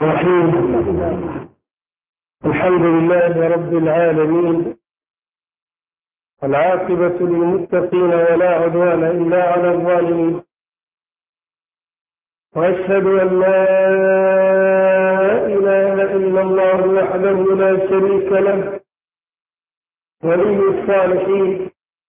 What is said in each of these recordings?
الرحيم. الحمد لله رب العالمين، العاقبة للمتقين ولا عدوان إلا على الظالمين، وأشهد أن لا إله إلا الله وحده لا شريك له ولي الصالحين.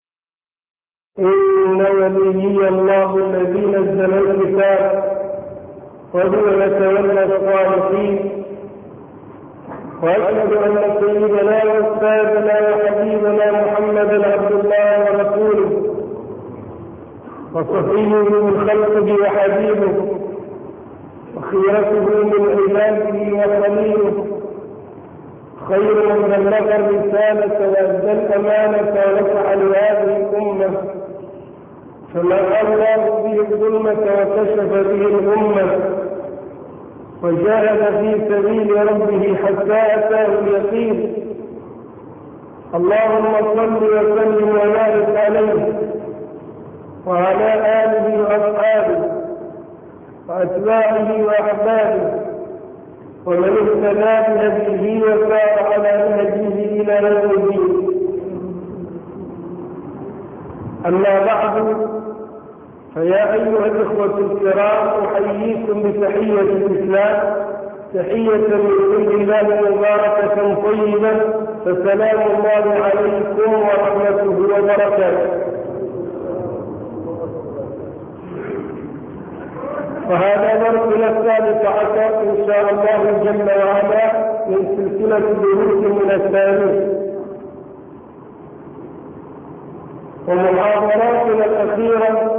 إن وليي الله الذي نزل الكتاب وهو يتولى الصالحين. وأشهد أن سيدنا وأستاذنا وحبيبنا محمدا عبد الله ورسوله وصفيه من خلقه وحبيبه وخيرته من عباده وخليله، خير من بلغ الرسالة وأدى الأمانة ونصح لهذه الأمة، فما الله به الظلمة وكشف به الأمة، وجاهد في سبيل ربه حتى أتاه اليقين. اللهم صل وسلم وبارك عليه وعلى آله وأصحابه وأتباعه وأحبابه ومن اهتدى بهديه وسار على نهجه إلى يوم الدين. أما بعد، فيا أيها الإخوة الكرام، أحييكم بتحية الإسلام، تحية من عند الله مباركة طيبة، فسلام الله عليكم ورحمته وبركاته. وهذا درسنا الثالث عشر إن شاء الله جل وعلا من سلسلة دروس من التاريخ، ومحاضراتنا الأخيرة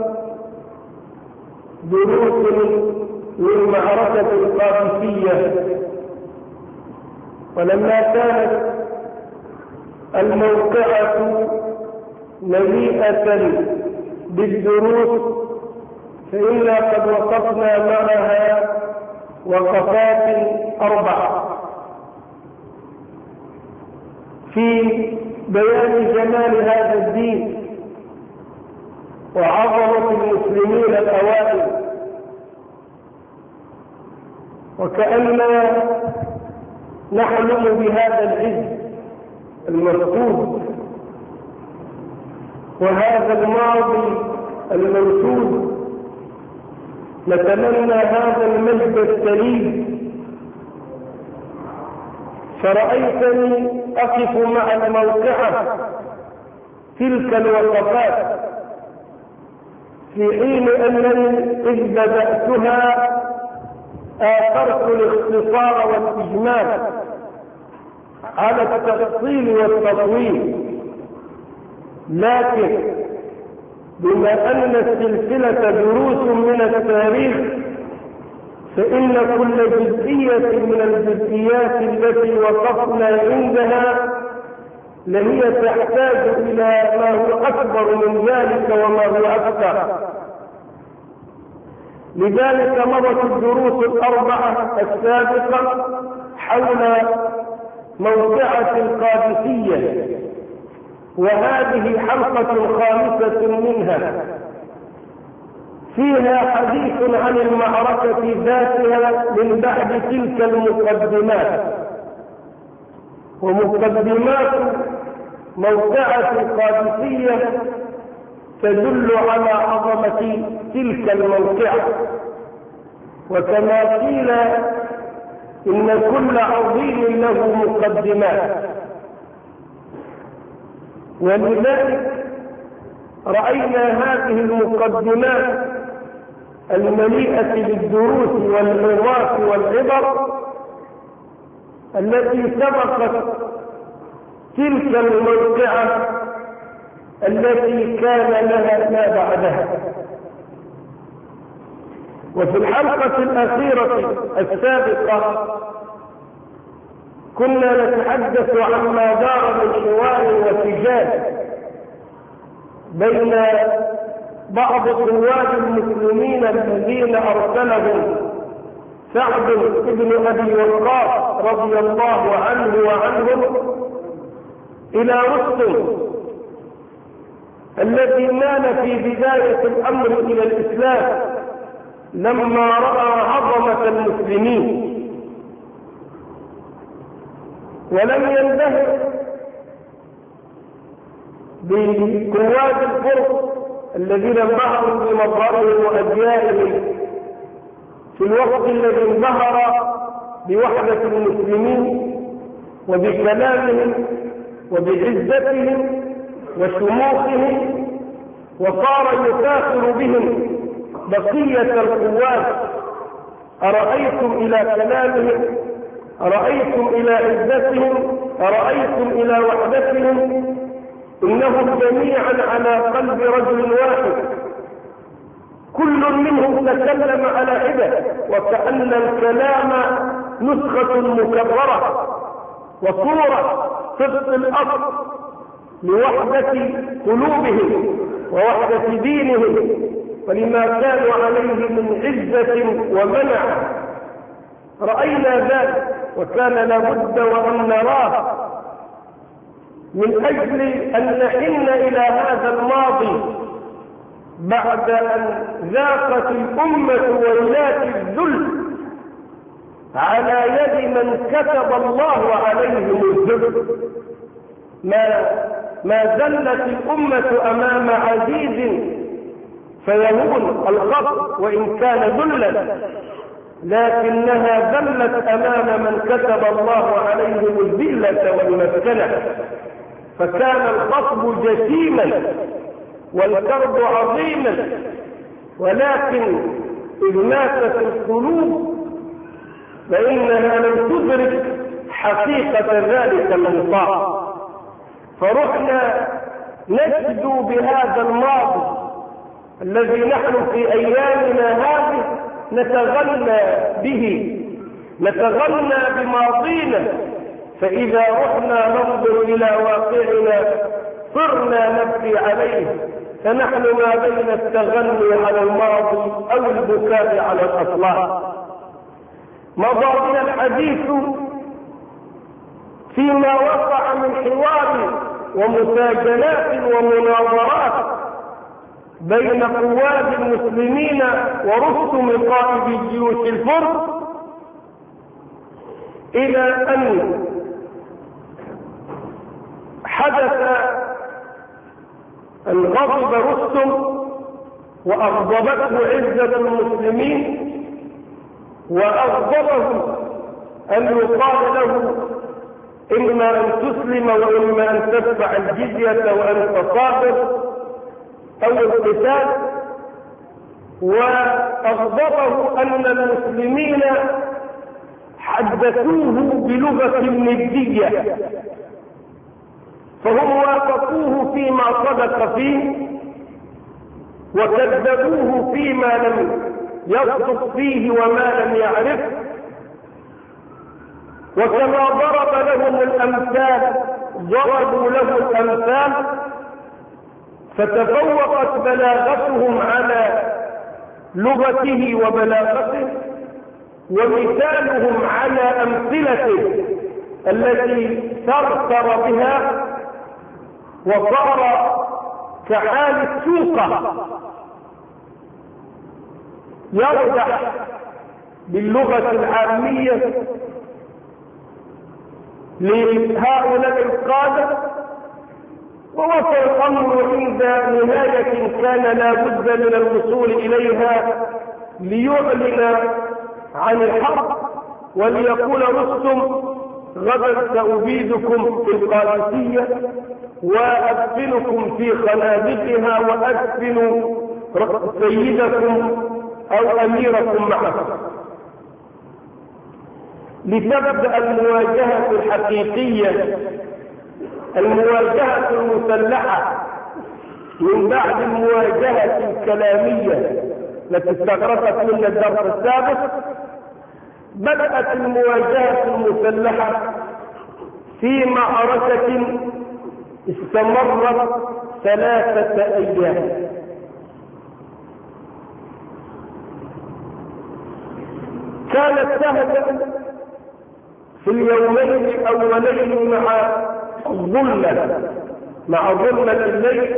دروس من معركة القادسية. ولما كانت الموقعة مليئة بالدروس فإنا قد وقفنا معها وقفات 4 في بيان جمال هذا الدين وعظمة المسلمين الأوائل، وكأننا نحلم بهذا العز المفقود وهذا الماضي المنشود، نتمنى هذا المجد السليم. فرأيتني أقف مع الموقعة تلك الوقفات في حين أنني إذ بدأتها آثرت الاختصار والإجمال على التفصيل والتطويل، لكن بما أن السلسلة دروس من التاريخ فإن كل جزئية من الجزئيات التي وقفنا عندها لهي تحتاج إلى ما هو أكبر من ذلك وما هو أكثر. لذلك مضت الدروس 4 السابقة حول موقعة القادسية، وهذه حلقة 5 منها فيها حديث عن المعركة ذاتها من بعد تلك المقدمات. ومقدمات موقعة القادسية تدل على عظمة تلك الموقعة، وكما قيل إن كل عظيم له مقدمات، ولذلك رأينا هذه المقدمات المليئة بالدروس والعظات والعبر التي سبقت تلك الموقعة التي كان لها ما بعدها. وفي الحلقة الأخيرة السابقة كنا نتحدث عما دار من حوار وسجال بين بعض قوات المسلمين الذين أرسلهم سعد بن أبي وقاص رضي الله عنه وعنهم إلى رستم الذي مال في بداية الأمر إلى الإسلام لما رأى عظمة المسلمين ولم ينبهر بقوات الفرس الذين انبهروا بمظهرهم وأديائهم في الوقت الذي انبهر بوحدة المسلمين وبكلامهم وبعزتهم وشموخهم، وصار يفاخر بهم بقية القوات. أرأيتم إلى كلامهم، أرأيتم إلى عزتهم، أرأيتم إلى وحدتهم، إنهم جميعا على قلب رجل واحد، كل منهم تكلم على حدة، وكأن الكلام نسخة مكررة وصورة طبق الأصل لوحدة قلوبهم ووحدة دينهم ولما كانوا عليه من عزة ومنع. رأينا ذلك وكان لابد وأن نراه من أجل أن نحن إلى هذا الماضي بعد أن ذاقت الأمة ويلات الذل على يد من كتب الله عليهم الذل. ما زلت الأمة أمام عزيز فيهون الخط وإن كان ذلا، لكنها ذلت أمام من كتب الله عليهم الذلة والمسكنة، فكان الخطب جسيما والكرب عظيما، ولكن إذ ماتت القلوب فإنها لم تدرك حقيقة ذلك الانصاف. فرحنا نجدو بهذا الماضي الذي نحن في أيامنا هذه نتغنى به، نتغنى بماضينا، فإذا رحنا ننظر إلى واقعنا صرنا نبكي عليه، فنحن ما بين التغني على الماضي أو البكاء على الأصلاح. مضى بنا الحديث فيما وقع من حوار ومساجلات ومناظرات بين قواد المسلمين ورستم قائد جيوش الفرس، إلى أن حدث أن غضب رستم وأغضبته عزة المسلمين، وأغضبه أن يقال له إما أن تسلم وإما أن تدفع الجزية وأنت صابر أو القتال، وأغضبه أن المسلمين حدثوه بلغة ندية، فهم وافقوه فيما صدق فيه وكذبوه فيما لم يصدق فيه وما لم يعرف. وكما ضرب لهم الأمثال ضربوا له الأمثال، فتفوقت بلاغتهم على لغته وبلاغته، ومثالهم على أمثلته التي ثرثر بها وصار كحال السوقة يرجع باللغة العامية لهؤلاء القادة. ووصل الأمر عند نهاية كان لا بد من الوصول إليها ليعلن عن الحرب وليقول رستم غدا سأبيدكم في القادسية وأدفنكم في خنادقها وأدفن سيدكم أو أميركم معكم، لتبدأ المواجهة الحقيقية، المواجهة المسلحة من بعد المواجهة الكلامية التي استغرقت منا الدرس السابق. بدأت المواجهة المسلحة في معركة استمرت 3 أيام. كانت سهلة في اليومين الأولين مع ظلمة الليل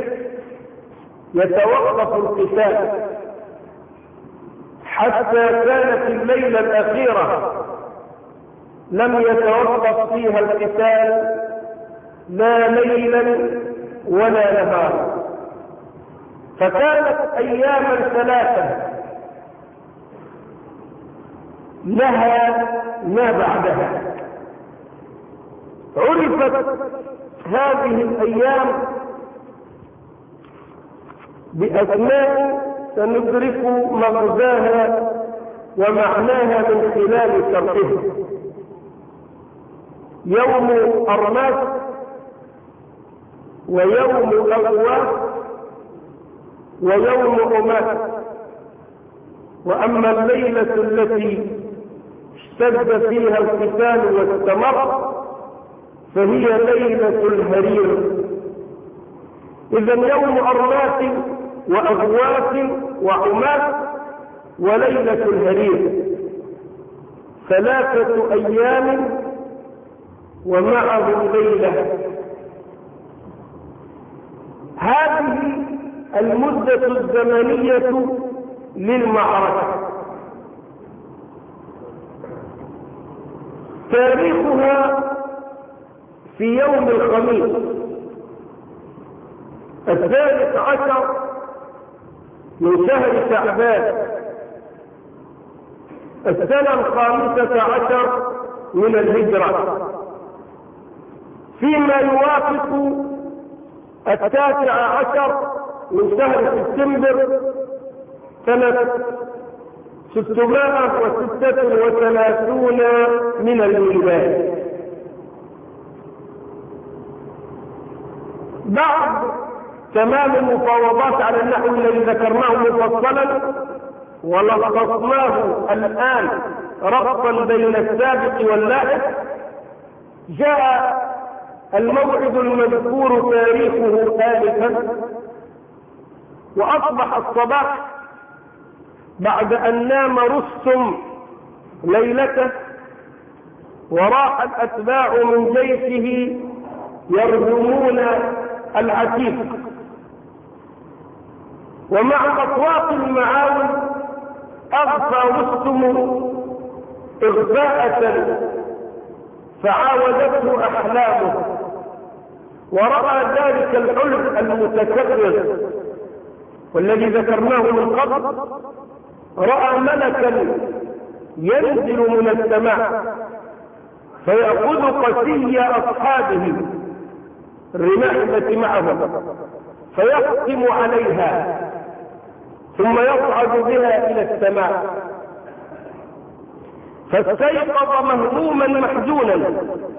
يتوقف القتال، حتى كانت الليلة الأخيرة لم يتوقف فيها القتال لا ليلا ولا نهارا، فكانت أياما ثلاثة لها ما بعدها. عرفت هذه الأيام بأسماء سندرك مغزاها ومعناها من خلال شرحها: يوم أرماس، ويوم أغواس، ويوم أماس. وأما الليلة التي اشتد فيها القتال واستمر فهي ليلة الهرير. إذن يوم أرماس وأغواس وأماس وليلة الهرير 3 أيام ومعه ليلة. هذه المدة الزمنية للمعركة. تاريخها في يوم الخميس 13 من شهر شعبان السنة 15 من الهجرة، فيما يوافق 19 من شهر سبتمبر سنة 636 من الميلاد. بعد تمام المفاوضات على النحو الذي ذكرناه مفصلا ولخصناه الآن ربطا بين السابق واللاحق، جاء الموعد المذكور تاريخه آلفا، وأصبح الصباح بعد أن نام رستم ليلته وراح الأتباع من جيشه يرجمون العتيق، ومع أصوات المعاول أغفى رستم إغفاءة فعاودته أحلامه، ورأى ذلك الحلم المتكرر والذي ذكرناه من قبل، رأى ملكا ينزل من السماء فيأخذ قسي أصحابه الرماح التي معهم فيقسم عليها ثم يصعد بها إلى السماء. فاستيقظ مهموما محزونا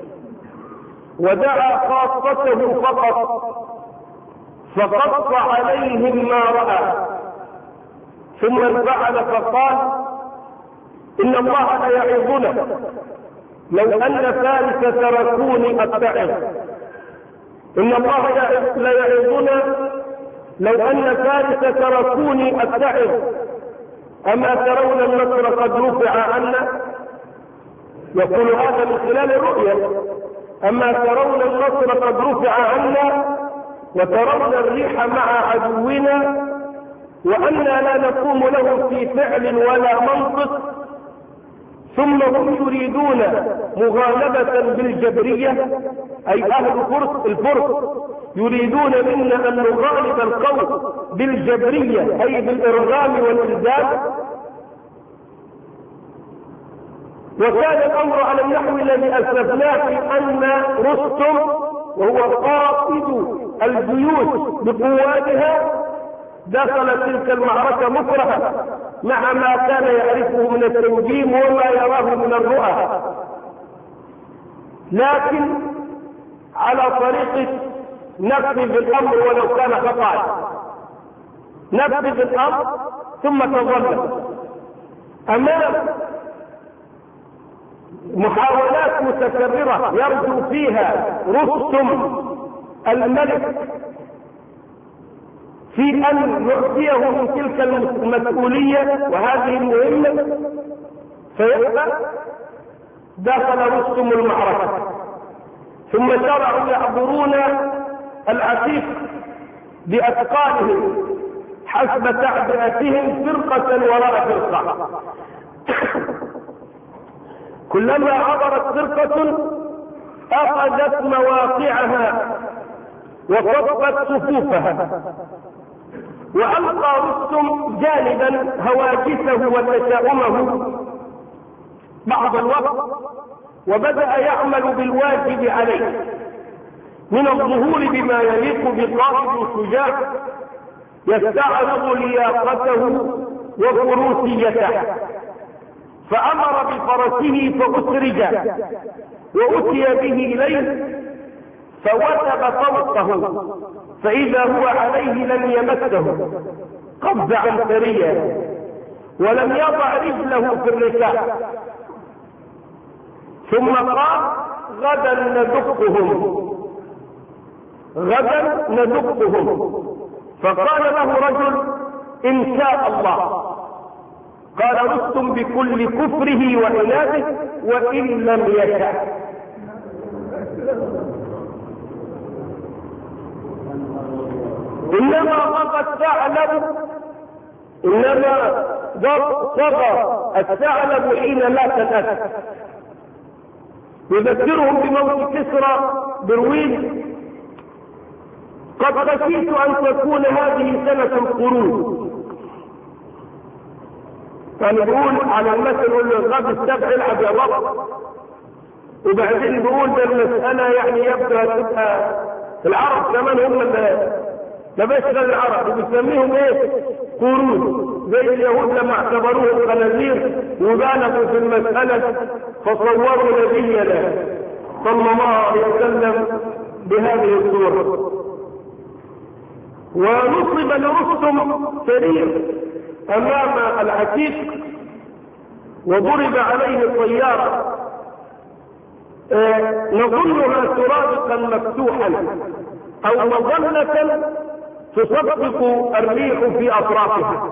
ودعا خاصته فقط فقص عليهم ما رأى، ثم انفعل فقال: إن الله ليعظنا لو أن فارس تركوني أتعظ، إن الله ليعظنا لو أن فارس تركوني أتعظ، أما ترون النصر قد رفع عنا؟ يقول هذا من خلال الرؤيا: أما ترون النصر قد رفع عنا وترون الريح مع عدونا وأنا لا نقوم له في فعل ولا منطق، ثم هم يريدون مغالبة بالجبرية، أي أهل الفرس يريدون منا أن نغالب القوم بالجبرية أي بالإرغام والإلزام. وكان الأمر على النحو الذي أسلفناه في أن رستم وهو قائد الجيوش بقواتها دخل تلك المعركة مكرها مع ما كان يعرفه من التنجيم وما يراه من الرؤى، لكن على طريقة نفذ الأمر ولو كان خطأ، نفذ الأمر ثم تظل أمام محاولات متكررة يرجو فيها رستم الملك في أن يعطيه من تلك المسؤولية وهذه المهمة، فيبقى دخل رستم المعركة، ثم شرعوا يعبرون العتيق بأثقالهم حسب تعبئتهم فرقة وراء فرقة. كلما عبرت فرقة أخذت مواقعها وصفت صفوفها، وألقى رستم جانبا هواجسه وتشاؤمه بعض الوقت، وبدأ يعمل بالواجب عليه من الظهور بما يليق بقائد شجاع يستعرض لياقته وفروسيته، فأمر بفرسه فأسرج وأتي به إليه فوثب فوقه، فإذا هو عليه لم يمسه قبض عنتريا ولم يضع رجله في الركاب، ثم قال غدا ندقهم. فقال له رجل إن شاء الله. قال رستم بكل كفره وعناده وإن لم يشاء. إنما غضى الثعلب، إنما صغى الثعلب حين مات الأسد. يذكرهم بموت كسرى برويد: قد خشيت أن تكون هذه سنة قرون. يعني بيقول على المثل يقول له غاب السبع العب يا بابا، وبعدين بيقول ده المسألة يعني يبدو تبقى العرب كمان هم ما بيشغل العرب وبيسميهم ايه؟ قرون، زي اليهود لما اعتبروهم خنازير وبالغوا في المسألة فصوروا نبينا صلى الله عليه وسلم بهذه الصورة. ونصب لرستم سرير أمام العتيق وضرب عليه الطيارة نظنها سرادقا مفتوحا أو مظلة تصدق الريح في أطرافها.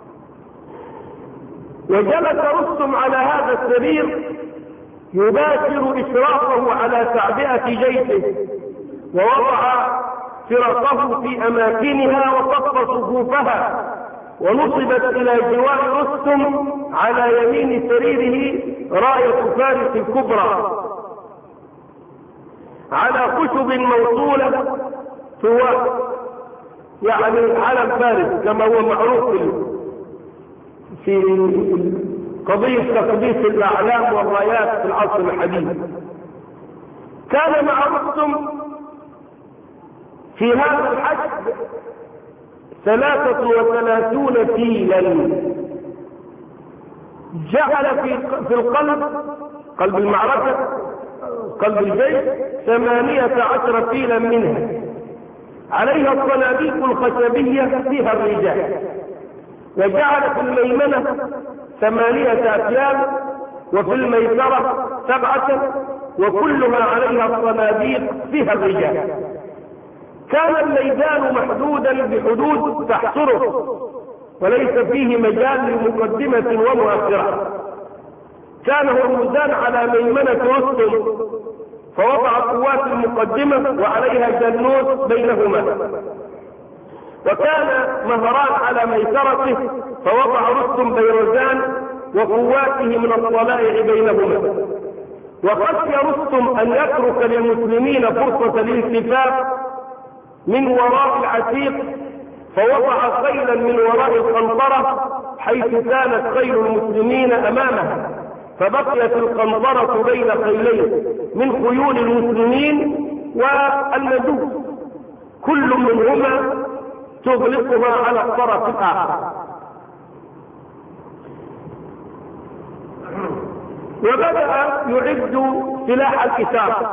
وجلس رستم على هذا السرير يباشر إشرافه على تعبئة جيشه، ووضع فرقه في أماكنها وصف صفوفها، ونصبت إلى جوار رستم على يمين سريره راية فارس الكبرى على خشب موصولة سواء، يعني علم فارس كما هو معروف في قضية تقديس الأعلام والرايات في العصر الحديث. كان مع رستم في هذا الحشد 33 فيلا، جعل في قلب المعركة قلب الجيش 18 فيلا منها عليها الصناديق الخشبية فيها الرجال، وجعل في الميمنة 8 أفيال وفي الميسرة 7 وكلها عليها الصناديق فيها الرجال. كان الميدان محدودا بحدود تحصره وليس فيه مجال لمقدمة ومؤخرة. كان هرمزان على ميمنة رستم فوضع قوات المقدمة وعليها جنوس بينهما، وكان مهران على ميسرته فوضع رستم بيروزان وقواته من الطلائع بينهما. وخشي رستم أن يترك للمسلمين فرصة الالتفاف من وراء العتيق فوضع خيلا من وراء القنطرة حيث كانت خيل المسلمين أمامها، فبقيت القنطرة بين خيلين من خيول المسلمين والمجوس كل منهما تغلقها على الطرف الآخر. وبدأ يعد سلاح القتال.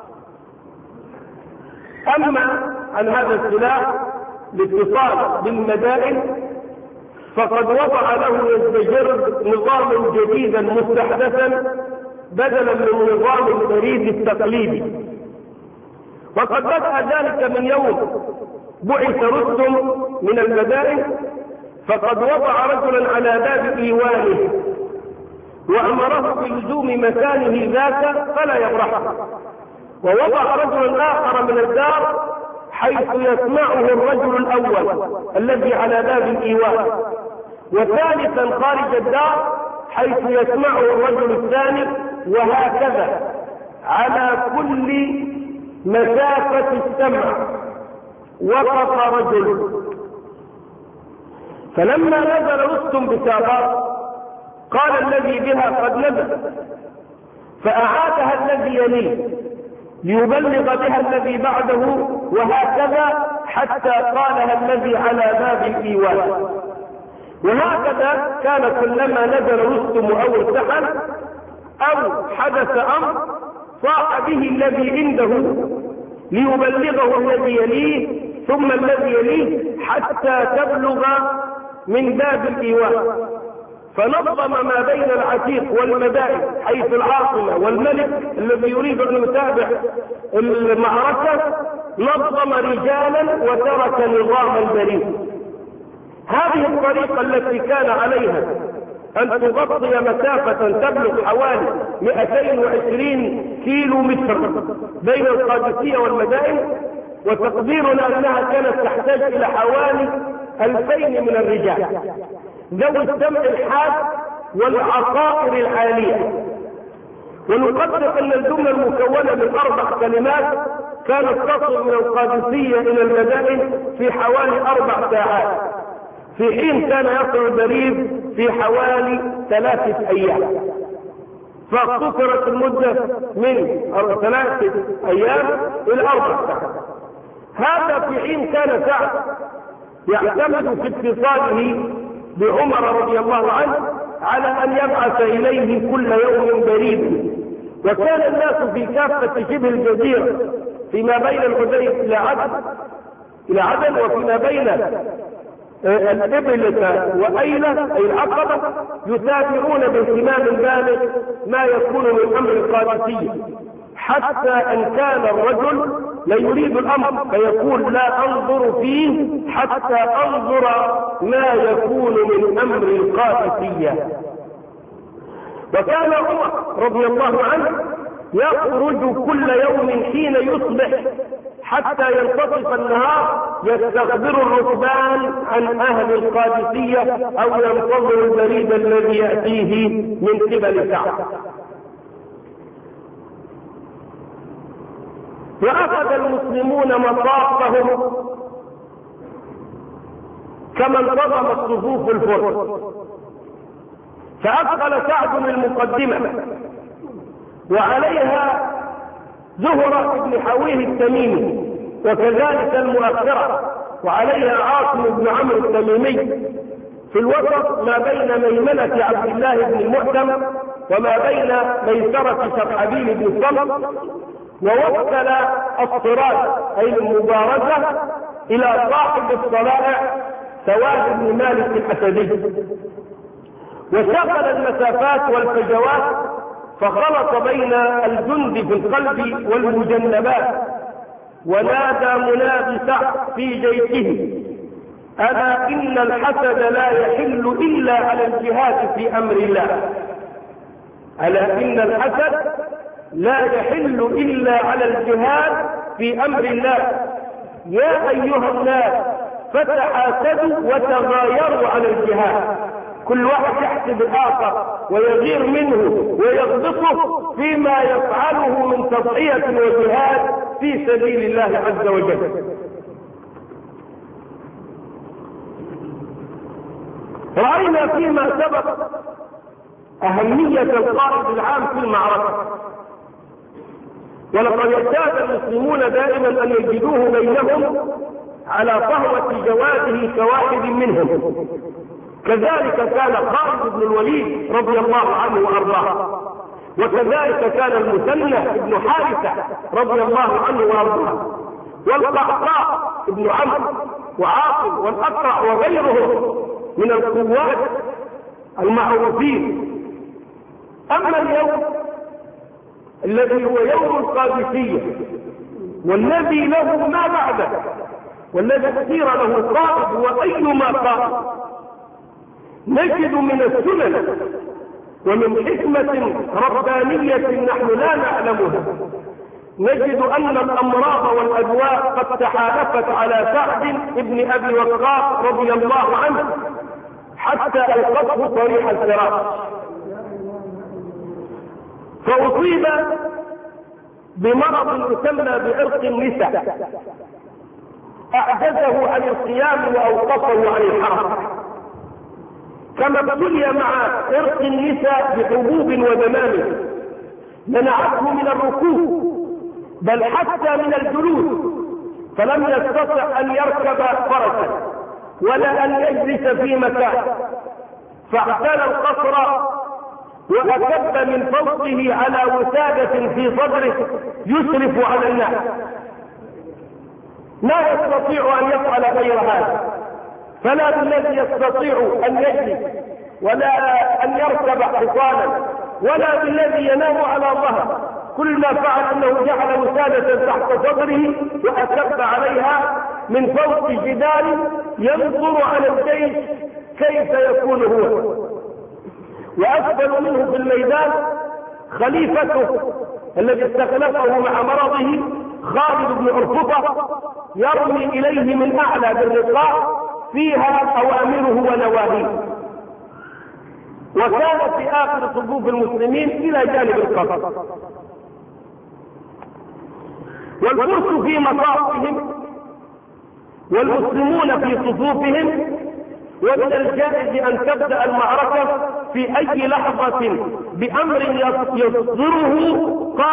أما عن هذا السلاح الاتصال بالمدائن فقد وضع له يزدجر نظاما جديدا مستحدثا بدلا من نظام البريد التقليدي. وقد بدأ ذلك من يوم بعث رستم من المدائن، فقد وضع رجلا على باب ايوانه وامره بلزوم مكانه ذاك فلا يبرحه، ووضع رجلا اخر من الدار حيث يسمعه الرجل الاول الذي على باب الايوان، وثالثا خارج الدار حيث يسمعه الرجل الثاني وهكذا على كل مسافة السمع وقف رجل. فلما نزل رستم بسابار قال الذي بها قد نزل، فأعادها الذي يليه ليبلغ بها الذي بعده، وهكذا حتى قالها الذي على باب الإيوان. وهكذا كان كلما نزل رستم أو ارتحل أو حدث أمر صاح به الذي عنده ليبلغه الذي يليه ثم الذي يليه حتى تبلغ من باب الإيوان. فنظم ما بين العتيق والمدائن حيث العاصمة والملك الذي يريد أن يتابع المعركة، نظم رجالا وترك نظاما بريء. هذه الطريقة التي كان عليها أن تغطي مسافة تبلغ حوالي 220 كيلو متر بين القادسية والمدائن، وتقديرنا أنها كانت تحتاج إلى حوالي 2000 من الرجال ذوي السمع الحاد والعقائر العالية. ونقدر أن الجملة المكونة من 4 كلمات كانت تصل من القادسية إلى المدائن في حوالي 4 ساعات، في حين كان يصل البريد في حوالي 3 أيام، فاختصرت المدة من 3 أيام إلى 4 ساعات. هذا في حين كان سعد يعتمد في اتصاله بعمر رضي الله عنه على أن يبعث إليه كل يوم بريد. وكان الناس في كافة شبه الجزيرة فيما بين الحديث إلى عدن وفيما بين الإبلة وأيلة أي العقبة يتابعون باهتمام بالغ ما يكون من أمر القادسية، حتى أن كان الرجل لا يريد الأمر فيقول لا أنظر فيه حتى أنظر ما يكون من أمر القادسية. وكان عمر رضي الله عنه يخرج كل يوم حين يصبح حتى ينتصف النهار يستخبر الركبان عن أهل القادسية أو ينتظر البريد الذي يأتيه من قبل سعد. وأخذ المسلمون مطافهم كما انتظم الصفوف الفرس، فأدخل سعد المقدمة وعليها زهرة بن حويه التميمي، وكذلك المؤخرة وعليها عاصم بن عمرو التميمي. في الوسط ما بين ميمنة عبد الله بن المعتم وما بين ميسرة شرحبيل بن صلت، ووكل الصراط أي المبارزة إلى صاحب الصلائع سواد بن مالك الأسدي، وشغل المسافات والفجوات، فخلط بين الجند في القلب والمجنبات. ونادى منادي سعد في جيشه ألا إن الحسد لا يحل إلا على الجهاد في أمر الله، ألا إن الحسد لا يحل إلا على الجهاد في أمر الله. يا أيها الناس فتحاسدوا وتغايروا على الجهاد، كل واحد يحسب الآخر ويغير منه ويغبطه فيما يفعله من تضحية وجهاد في سبيل الله عز وجل. رأينا فيما سبق أهمية القائد العام في المعركة، ولقد اعتاد المسلمون دائما أن يجدوه بينهم على صهوة جواده كواحد منهم. كذلك كان خالد بن الوليد رضي الله عنه وأرضاه، وكذلك كان المثنى بن حارثة رضي الله عنه وأرضاه، والقعقاع بن عمرو وعاصم والأقرع وغيرهم من القوات المعروفين. أما اليوم الذي هو يوم القادسية والذي له ما بعده والذي اختير له قائد وأيما قائد، نجد من السنن ومن حكمة ربانية نحن لا نعلمها، نجد أن الأمراض والأدواء قد تحالفت على سعد بن أبي وقاص رضي الله عنه حتى ألقته طريح الفراش. فأصيب بمرض يسمى بعرق النساء أعجزه عن القيام وأوقفه عن الحركة، كما ابتلي مع عرق النساء بحبوب ودمامل منعته من الركوب بل حتى من الجلوس، فلم يستطع أن يركب فرسا ولا أن يجلس في مكان، فاعتلى القصر وأكب من فوقه على وسادة في صدره يشرف على الناس، لا يستطيع أن يفعل غير هذا، فلا بالذي يستطيع أن يجلس ولا أن يركب حصانا ولا بالذي ينام على ظهر، كل ما فعل أنه جعل وسادة تحت صدره وأكب عليها من فوق جدار ينظر على الجيش كيف يكون هو، وأسفل منه في الميدان خليفته الذي استخلفه مع مرضه خالد بن عرفطة يرمي إليه من أعلى بالرقاع فيها أوامره ونواهيه، وكان في آخر صفوف المسلمين إلى جانب القصر. والفرس في مصافهم والمسلمون في صفوفهم، ومن الجائز أن تبدأ المعركة في أي لحظة بأمر يصدره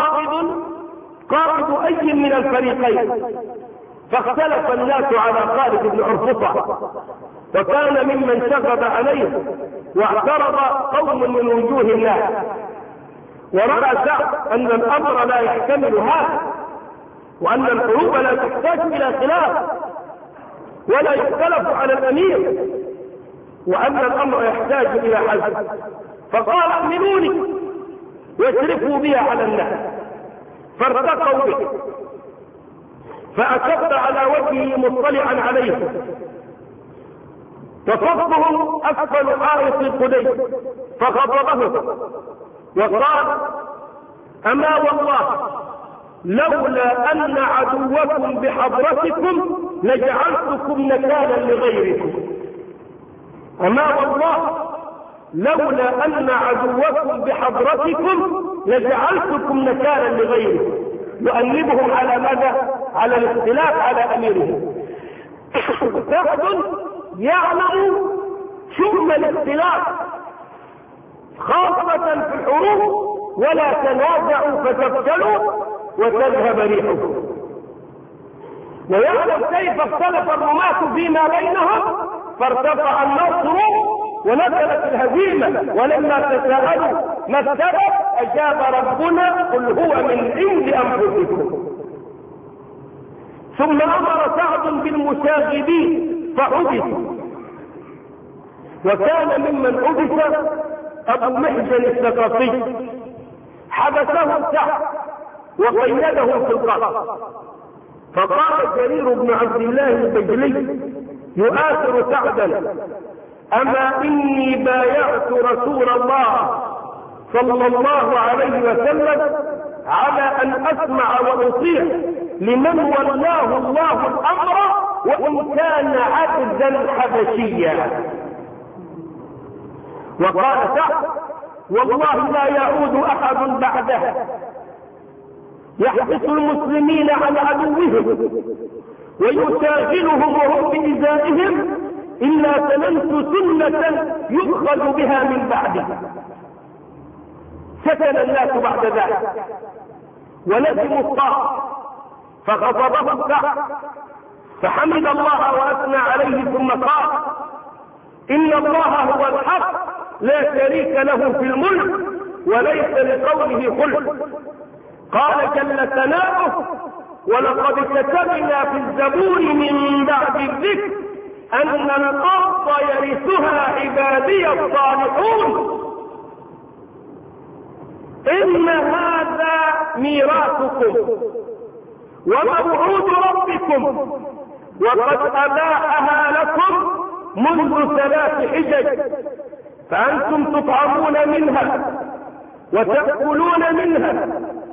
قائد أي من الفريقين، فاختلف الناس على خالد بن عرفطة، وكان ممن شغب عليه واعترض قوم من وجوه الناس، ورأى سعد أن الأمر لا يحتمل هذا، وأن الحروب لا تحتاج إلى خلاف ولا يختلف على الأمير، وأن الأمر يحتاج إلى حزم، فقال أمنوني واشرفوا بها على الناس، فارتقوا به فأكب على وجهه مطلعا عليه، وصفهم أسفل حائط القديس، فخطبه وقال: أما والله لولا أن عدوكم بحضرتكم لجعلتكم نكالا لغيركم. أما والله لولا أن عدوكم بحضرتكم لجعلتكم نكالا لغيركم، يؤنبهم على ماذا؟ على الاختلاف على أميرهم. سعد يعلم شؤم الاختلاف خاصة في الحروب، ولا تنازعوا فتفشلوا وتذهب ريحكم، ويعلم كيف اختلف الرماة فيما بينهم، فارتفع النصر ونزلت الهزيمة، ولما تساءلوا ما السبب أجاب ربنا: قل هو من عند أنفسكم. ثم أمر سعد بالمشاغبين فحبسوا، وكان ممن حبس أبو محجن الثقفي، حبسه سعد وقيده في القصر، فقال جرير بن عبد الله البجلي يؤثر سعدا: أما إني بايعت رسول الله صلى الله عليه وسلم على أن أسمع وأطيع لمن ولاه الله الأمر وإن كان عبدا حبشيا. وقال سعد: والله لا يعود أحد بعدها يحبس المسلمين عن عدوهم ويشاغلهم وهم بإزائهم إلا سننت سنة يؤخذ بها من بعده. سكن الناس بعد ذلك ولزموا الطاعة، فغضبه سعد فحمد الله وأثنى عليه ثم قال: إن الله هو الحق لا شريك له في الملك وليس لقوله خلق. قال جل ثناؤه: ولقد كتبنا في الزبور من بعد الذكر أن الأرض يرثها عبادي الصالحون إن هذا ميراثكم وموعود ربكم وقد أباحها لكم منذ 3 حجج فأنتم تطعمون منها وتأكلون منها.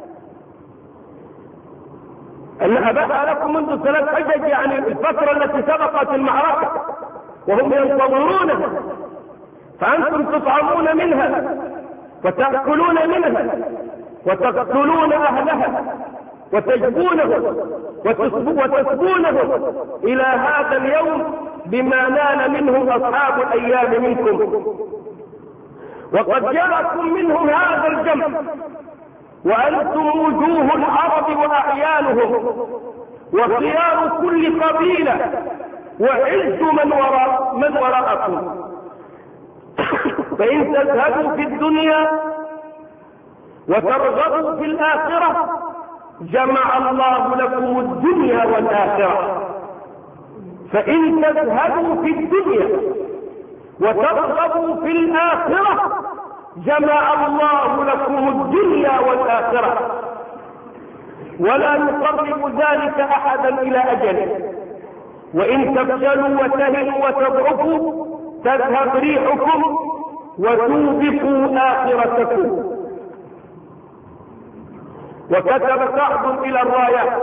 أن أباحها لكم منذ 3 حجج يعني الفترة التي سبقت المعركة وهم ينتظرونها، فأنتم تطعمون منها وتأكلون منها وتقتلون أهلها وتجبونه وتسبونه إلى هذا اليوم بما نال منه أصحاب الأيام منكم. وقد جاءكم منهم هذا الجمع وأنتم وجوه العرب وأعيانهم وخيار كل قبيلة وعز من وراءكم. فإن تزهدوا في الدنيا وترغبوا في الآخرة جمع الله لكم الدنيا والآخرة. فإن تزهدوا في الدنيا وترغبوا في الآخرة جمع الله لكم الدنيا والآخرة. ولا يقرب ذلك أحدا إلى أجله. وإن تفشلوا وتهنوا وتضعفوا تذهب ريحكم وتوبقوا آخرتكم. وكتب سعد إلى الرايات: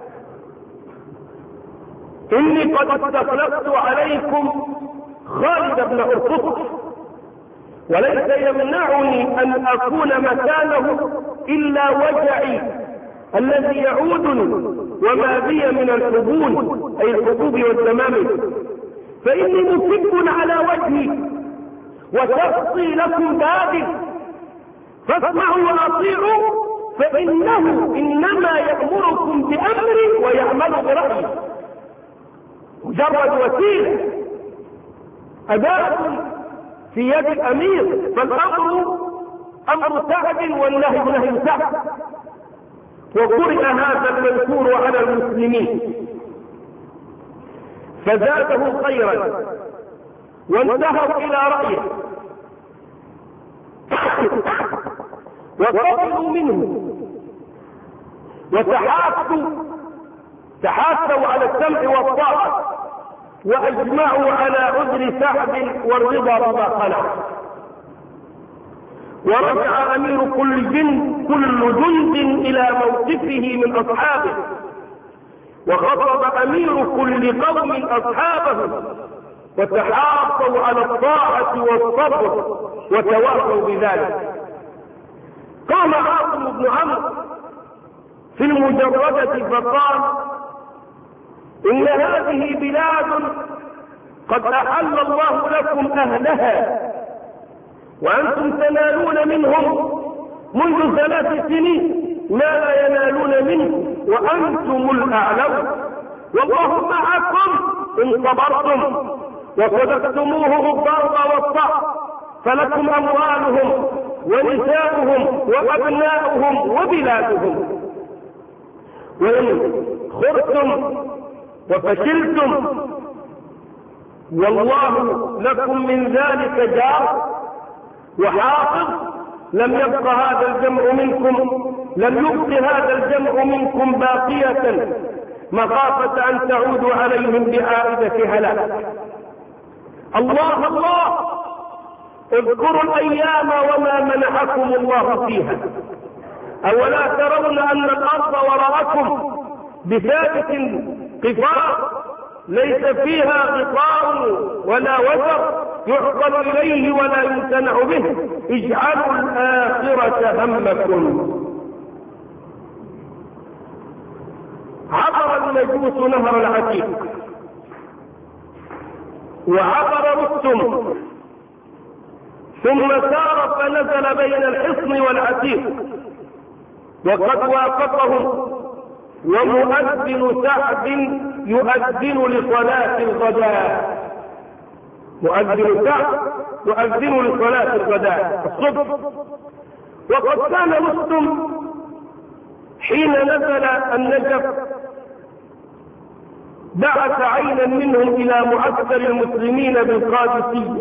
إني قد استخلفت عليكم خالد بن أرطغرل وليس يمنعني أن أكون مكانه إلا وجعي الذي يعودني وما بي من الحبول أي الحبوب والدمامل، فإني مصب على وجهي وتغطي لكم بابي فاسمعوا وأطيعوا فإنه إنما يأمركم بأمري ويعمل برأيي. مجرد وسيلة أداء في يد الأمير، فالأمر أمر سعد والنهي نهي سعد. وقرئ هذا المنشور على المسلمين فزاده خيرا وانتهوا إلى رأيه وقبلوا منه تحاسوا على السمع والطاعة وأجمعوا على عذر سعد والرضا بما خلق. ورجع أمير كل جند إلى موقفه من أصحابه، وخطب أمير كل قوم أصحابه وتحاصوا على الطاعة والصبر وتواصوا بذلك. قام عاصم بن عمرو في المجردة فقال: إن هذه بلاد قد أحل الله لكم أهلها وأنتم تنالون منهم منذ 3 سنين ما لا ينالون منه وأنتم الأعلون، والله معكم إن صبرتم وصدقتموه الضرب والصعب، فلكم أموالهم ونساؤهم وأبناؤهم وبلادهم، وإن خرتم وفشلتم والله لكم من ذلك جار وحافظ. لم يبق هذا الجمع منكم باقية مخافة أن تعودوا عليهم بعائدة هلاك. الله الله، اذكروا الأيام وما منحكم الله فيها. أولا ترون أن الأرض وراءكم بثابت قفار ليس فيها غطاء ولا وزر يعقل إليه ولا يمتنع به. اجعلوا الآخرة همكم. عبر المجوس نهر العتيق وعبر رستم ثم سار فنزل بين الحصن والعتيق، وقد وافقهم ومؤذن سعد يؤذن لصلاة الغداء. مؤذن سعد يؤذن لصلاة الغداء الصبح. وقد كان رستم حين نزل النجف بعث عينا منهم إلى معسكر المسلمين بالقادسية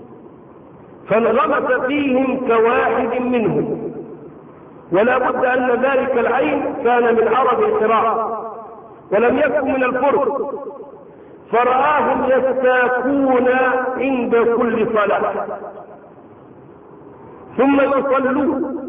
فانغمس فيهم كواحد منهم، ولا بد أن ذلك العين كان من عرب العراق ولم يكن من الفرس، فرآهم يستاكون عند كل صلاة ثم يصلون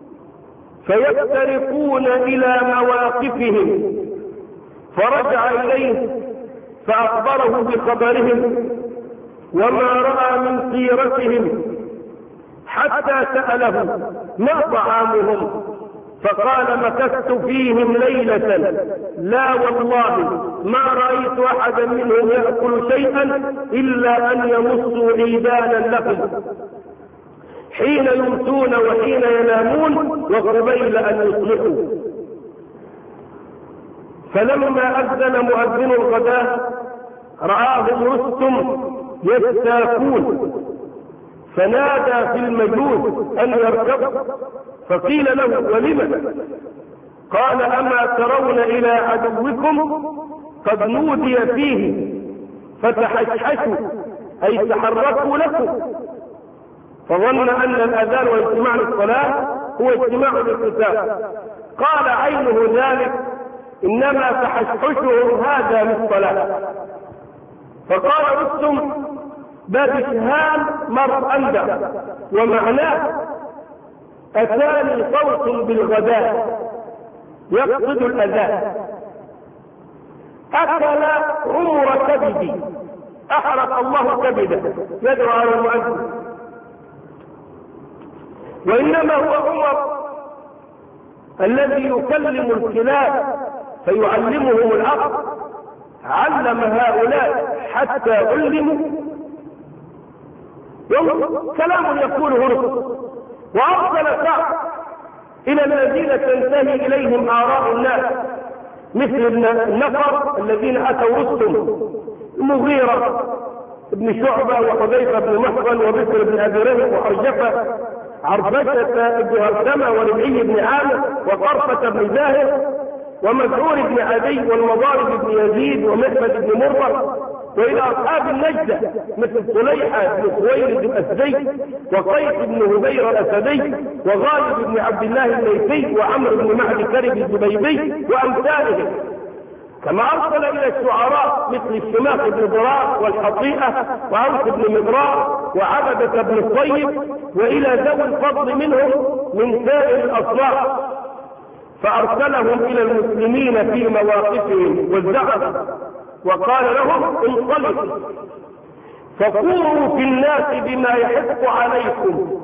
فيفترقون إلى مواقفهم، فرجع إليه فأخبره بخبرهم وما رأى من سيرتهم، حتى سأله ما طعامهم فقال مكثت فيهم ليلة لا والله ما رأيت أحدا منهم يأكل شيئا إلا أن يمصوا عيدانا لهم حين يمسون وحين ينامون وقبيل أن يصلحوا. فلما أذن مؤذن الغداء رآهم رستم يستاكون فنادى في المجوس أن يركبوا فقيل له ولم؟ قال أما ترون إلى عدوكم قد نودي فيه فتحشحشوا أي تحركوا لكم. فظن أن الأذان واجتماع الصلاة هو اجتماع القتال. قال عينه ذلك إنما تحشحشهم هذا للصلاة. فقال رستم بابشهان مر أندى ومعناه أتاني صوت بالغداء يقصد الأذان أكل عمر كبدي أحرق الله كبده يدعو على المؤذن وإنما هو عمر الذي يكلم الكلاب فيعلمهم العقل علم هؤلاء حتى علموا كلام يقوله رسل وأرسل سعد إلى الذين تنتهي إليهم آراء الناس مثل النفر الذين أتوا رستم المغيرة بن شعبة وحذيفة بن محصن وبكر بن أبي رهب وحرجفة عربشة بن هرثمة وربعي بن عامر وطرفة بن زاهر ومسعور بن عدي والمضارب بن يزيد ومحمد بن مرة وإلى أصحاب النجدة مثل صليحة بن خويلد الأسدي وقيس بن هبير الأسدي وغالب بن عبد الله الليثي وعمرو بن معد كرب الزبيدي وأمثالهم. كما أرسل إلى الشعراء مثل الشماخ بن ضرار والحطيئة وعوف بن مضرار وعبدة بن الطيب وإلى ذوي الفضل منهم من سائر الأصناف فأرسلهم إلى المسلمين في مواقفهم والزعف وقال لهم انطلقوا فقولوا في الناس بما يحق عليكم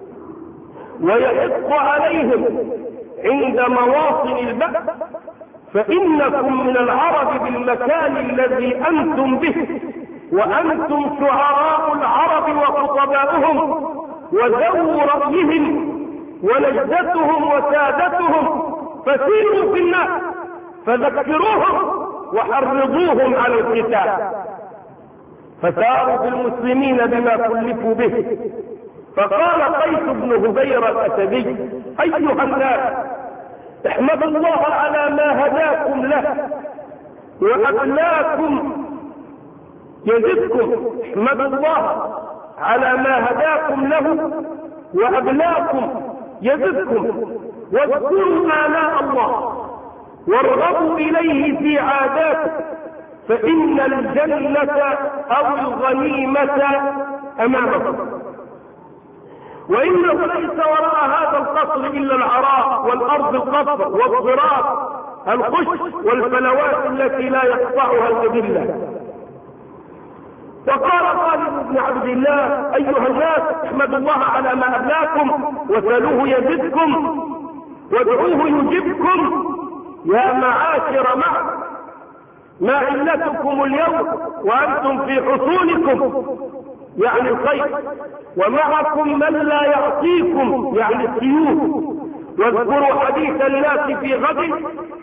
ويحق عليهم عند مواطن البأس فإنكم من العرب بالمكان الذي أنتم به وأنتم شعراء العرب وخطباؤهم وذو رأيهم ونجدتهم وسادتهم فسيروا في الناس فذكروهم وحرضوهم على القتال. فساروا بالمسلمين بما كلفوا به. فقال قيس بن هبير الأسدي أيها الناس احمدوا الله على ما هداكم له وأبلاكم يزدكم. احمدوا الله على ما هداكم له وأبلاكم يزدكم واذكروا آلاء الله وارغبوا إليه في عاداته فإن الجنة أو الغنيمة أمامكم وإنه ليس وراء هذا القصر إلا العراء والأرض القصر والضراب الخش والفلوات التي لا يقطعها الأدلة. وقال خالد بن عبد الله أيها الناس احمدوا الله على ما أبلاكم وسألوه يزدكم وادعوه يجبكم يا معاشر ما علتكم اليوم وأنتم في حصونكم يعني الخير ومعكم من لا يعصيكم يعني السيوف واذكروا حديث الناس في غد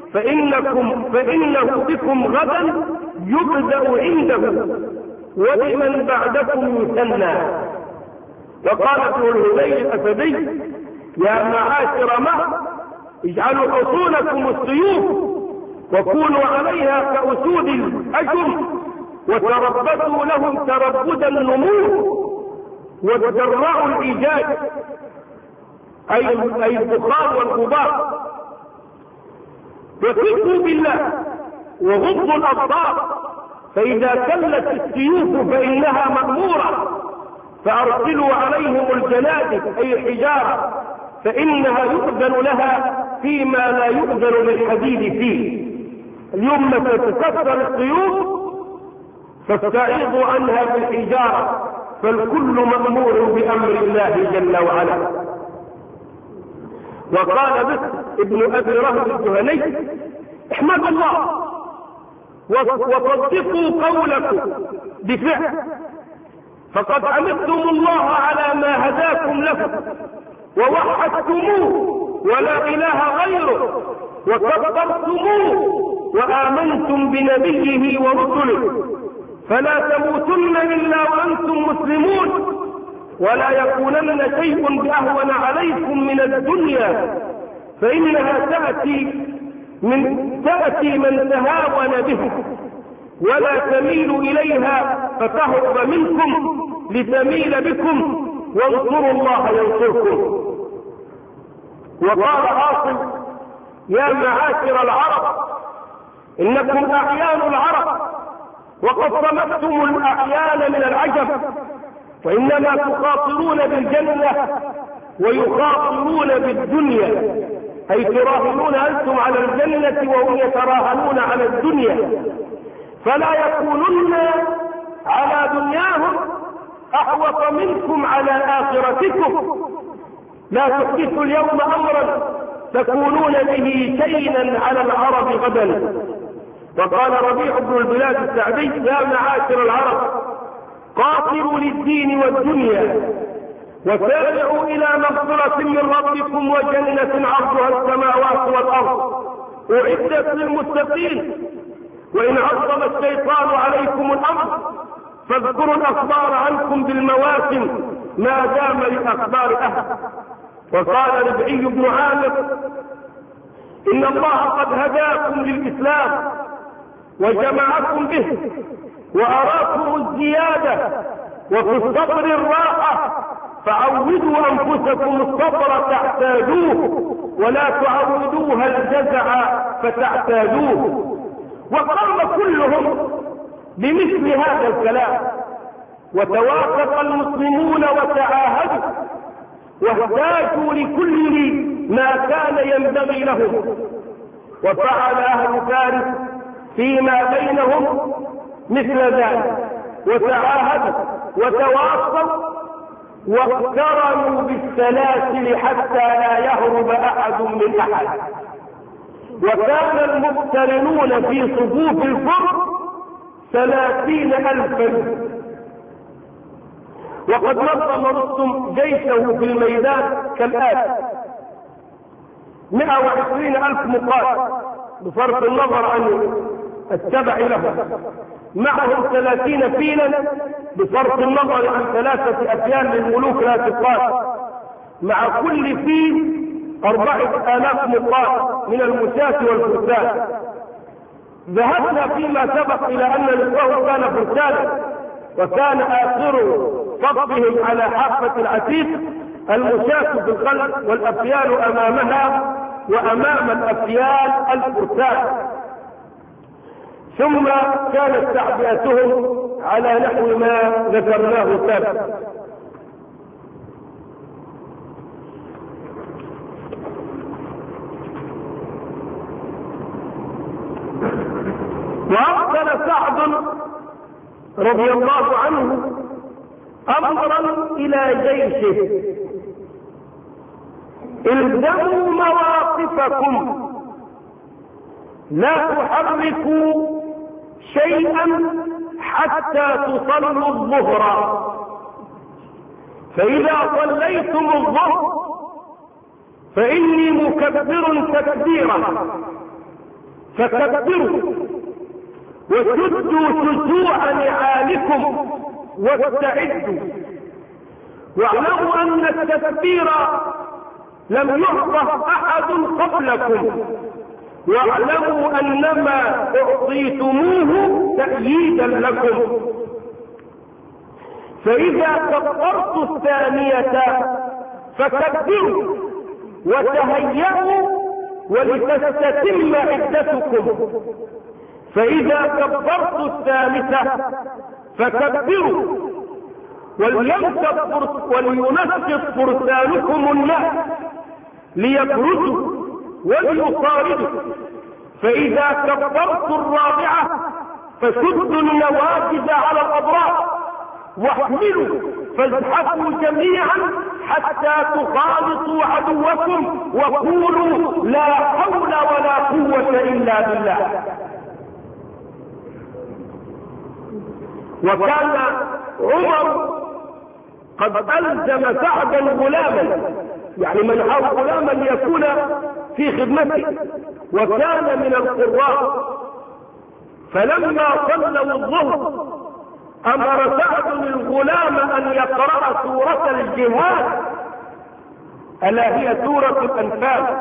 فإنه بكم غدا يبدأ عنده وبمن بعدكم يثنى. وقال ابن الهذيل الأسدي يا معاشر اجعلوا حصونكم السيوف وكونوا عليها كأسود الأجم وتربصوا لهم تربد النمور وتجرعوا الإيجاج أي البخار والغبار وثقوا بالله وغضوا الأبصار فإذا كلت السيوف فإنها مأمورة فأرسلوا عليهم الجنادب أي الحجارة فإنها يؤذن لها فيما لا يؤذن للحديد فيه. اليوم تتكسر السيوف فاستعيضوا عنها بالحجارة فالكل مأمور بأمر الله جل وعلا. وقال بسر ابن أبي رهب الجهني: احمدوا الله وصدقوا قولكم بفعل، فقد حمدتم الله على ما هداكم له ووحدتموه ولا إله غيره وكبرتموه وآمنتم بنبيه ورسله، فلا تموتن إلا وأنتم مسلمون، ولا يكونن شيء بأهون عليكم من الدنيا، فإنها تأتي من تهاون به، ولا تميل إليها فتهرب منكم لتميل بكم، وانصروا الله ينصركم. وقال عاصم: يا معاشر العرب إنكم أعيان العرب، وقد صمتم الأعيان من العجب، وإنما تخاطرون بالجنة ويخاطرون بالدنيا، أي تراهنون أنتم على الجنة وهم يتراهنون على الدنيا، فلا يكونن على دنياهم أحوط منكم على آخرتكم، لا تحدثوا اليوم أمرا تكونون به شيئا على العرب غدا. وقال ربيع بن البلاد السعدي: يا معاشر العرب قاتلوا للدين والدنيا، وسارعوا إلى مغفرة من ربكم وجنة عرضها السماوات والأرض أعدت للمتقين، وإن عظم الشيطان عليكم الأمر فاذكروا الأخبار عنكم بالمواسم ما دام للأخبار أهل. وقال ربعي بن عامر: إن الله قد هداكم للإسلام وجمعكم به وأراكم الزيادة وفي الصبر الراحة، فعودوا أنفسكم الصبر تحتاجوه ولا تعودوها الجزع فتحتاجوه. وقام كلهم بمثل هذا الكلام، وتوافق المسلمون وتعاهدوا واحتاجوا لكل ما كان ينبغي لهم، وفعل أهل فارس فيما بينهم مثل ذلك، وتعاهدوا وتواصوا واقترنوا بالسلاسل حتى لا يهرب أحد من أحد. وكان المقترنون في صفوف الكفر 30,000. وقد نظم رستم جيشه في الميدان كالآتي: 120,000 مقاتل بصرف النظر عن التبع له، معهم 30 فيلا بصرف النظر عن 3 أفيال للملوك لا تقاتل، مع كل فيل 4,000 مقاتل من المشاة والفرسان. ذهبنا فيما سبق إلى أن نصره كان فرسانا، وكان آخر صفهم على حافة العتيق، المشاة في الخلف والأفيال أمامها، وأمام الأفيال الفرسان. ثم كانت تعبئتهم على نحو ما ذكرناه سابقا. وأرسل سعد رضي الله عنه أمرا إلى جيشه: الزموا مواقفكم، لا تحركوا شيئا حتى تصلوا الظهر، فإذا صليتم الظهر فإني مكبر تكبيرا، فكبروا وشدوا شجوع نعالكم واستعدوا، واعلموا أن التكبير لم يعطه أحد قبلكم، واعلموا أنما أعطيتموه تأييدا لكم. فإذا كبرت الثانية فكبروا وتهيئوا ولتستتم عدتكم، فإذا كبرت الثالثة فكبروا ولينشط فرسانكم الناس ليبرزوا وليصاردوا، فإذا كبرت الرابعة فشدوا النواجذ على الأضراس واحملوا فازحفوا جميعا حتى تخالطوا عدوكم وقولوا لا حول ولا قوة إلا بالله. وكان عمر قد ألزم سعدا غلاما، يعني منحه غلاما ليكون في خدمته، وكان من القراء. فلما صلوا الظهر أمر سعد الغلام أن يقرأ سورة الجهاد، ألا هي سورة الأنفال.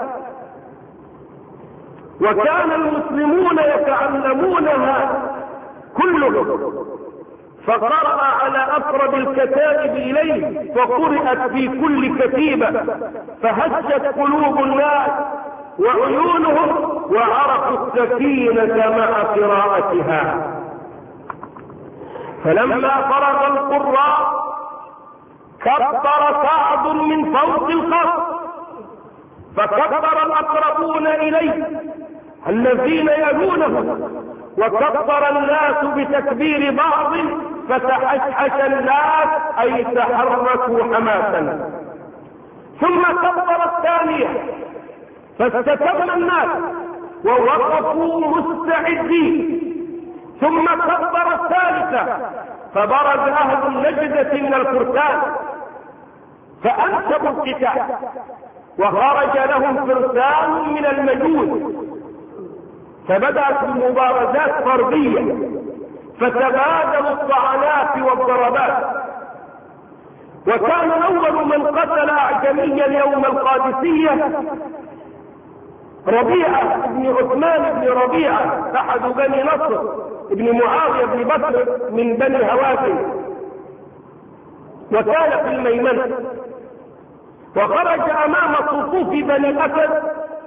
وكان المسلمون يتعلمونها كلهم، فقرأ على أقرب الكتائب إليه، فقرأت في كل كتيبة، فهجت قلوب الناس وعيونهم وعرفوا السكينة مع قراءتها. فلما فرغ القراء كبر سعد من فوق الخط، فكبر الأقربون إليه الذين يلونه، وكبر الناس بتكبير بعض، فتحشحش الناس أي تحركوا حماسا. ثم كبر الثانية فاستتم الناس ووقفوا مستعدين. ثم كبر الثالثة فبرز أهل النجدة من الفرسان فأنشبوا القتال، وخرج لهم فرسان من المجوس، فبدأت المبارزات فردية، فتبادلوا الطعنات والضربات. وكان أول من قتل أعجميا يوم القادسية ربيعة بن عثمان بن ربيعة أحد بني نصر ابن معاوية بن بكر من بني هوازن، وكان في الميمنة. وخرج أمام صفوف بني أسد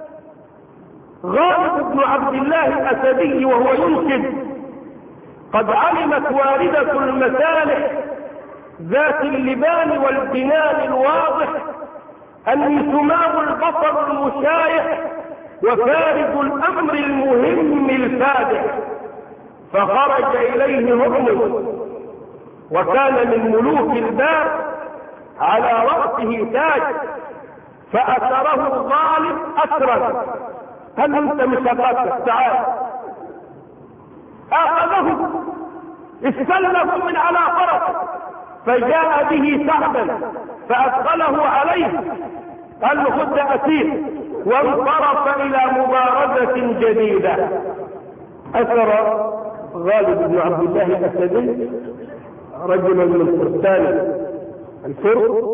غالب بن عبد الله الأسدي وهو ينشد: قد علمت واردة المسالح ذات اللبان والبنان الواضح أني سماء البصر المشايح وفارد الأمر المهم الفادح. فخرج إليه هرمز، وكان من ملوك الباب، على رأسه تاج، فأثره غالب أسرا: هل أنت مشاقاتك؟ تعال. أخذه استله من على فرس، فجاء به سعدا فأدخله عليه، قال له خذ أسير، وانصرف إلى مبارزة جديدة. أسر غالب بن عبد الله الأسدي رجلا من فرسان الفرس،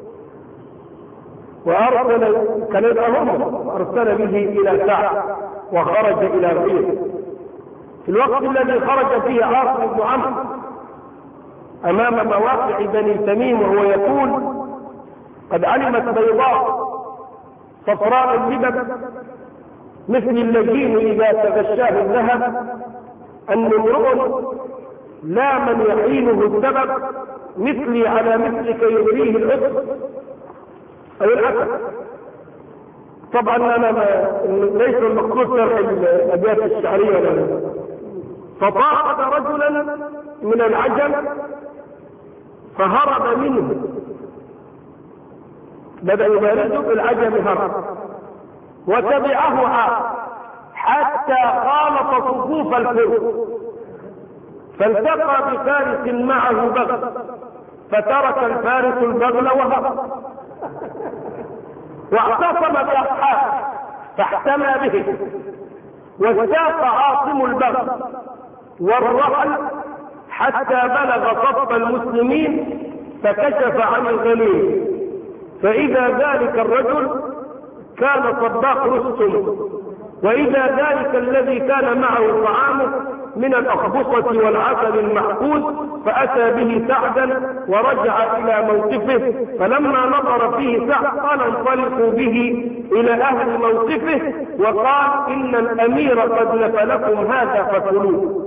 وأرسل كان يدعوهم، أرسل به إلى سعد، وخرج إلى غيره. في الوقت الذي خرج فيه عاصم بن عمرو أمام مواقع بني تميم وهو يقول: قد علمت بيضاء صفراء اللبب مثل اللجين إذا تغشاه الذهب أن امرؤ لا من يحيله السبب مثلي على مثلك يغريه العطر أو العسل. طبعا أنا ليس المقصود شرح الأبيات الشعرية، فطارد رجلا من العجم فهرب منه، بدأ يبارزه بالعجم، هرب وتبعه حتى خالط صفوف الفرس، فالتقى بفارس معه بغل، فترك الفارس البغل وهرب، واعتصم بأصحابه فاحتمى به، واستاق عاصم البغل والرحل حتى بلغ صف المسلمين، فكشف عن الغنيم، فإذا ذلك الرجل كان صداق رستم، وإذا ذلك الذي كان معه طعامه من الأخبصة والعسل المحفوظ، فأتى به سعدا ورجع إلى موقفه. فلما نظر فيه سعد قال: انطلقوا به إلى أهل موقفه، وقال: إن الأمير قد نفلكم هذا فكلوه،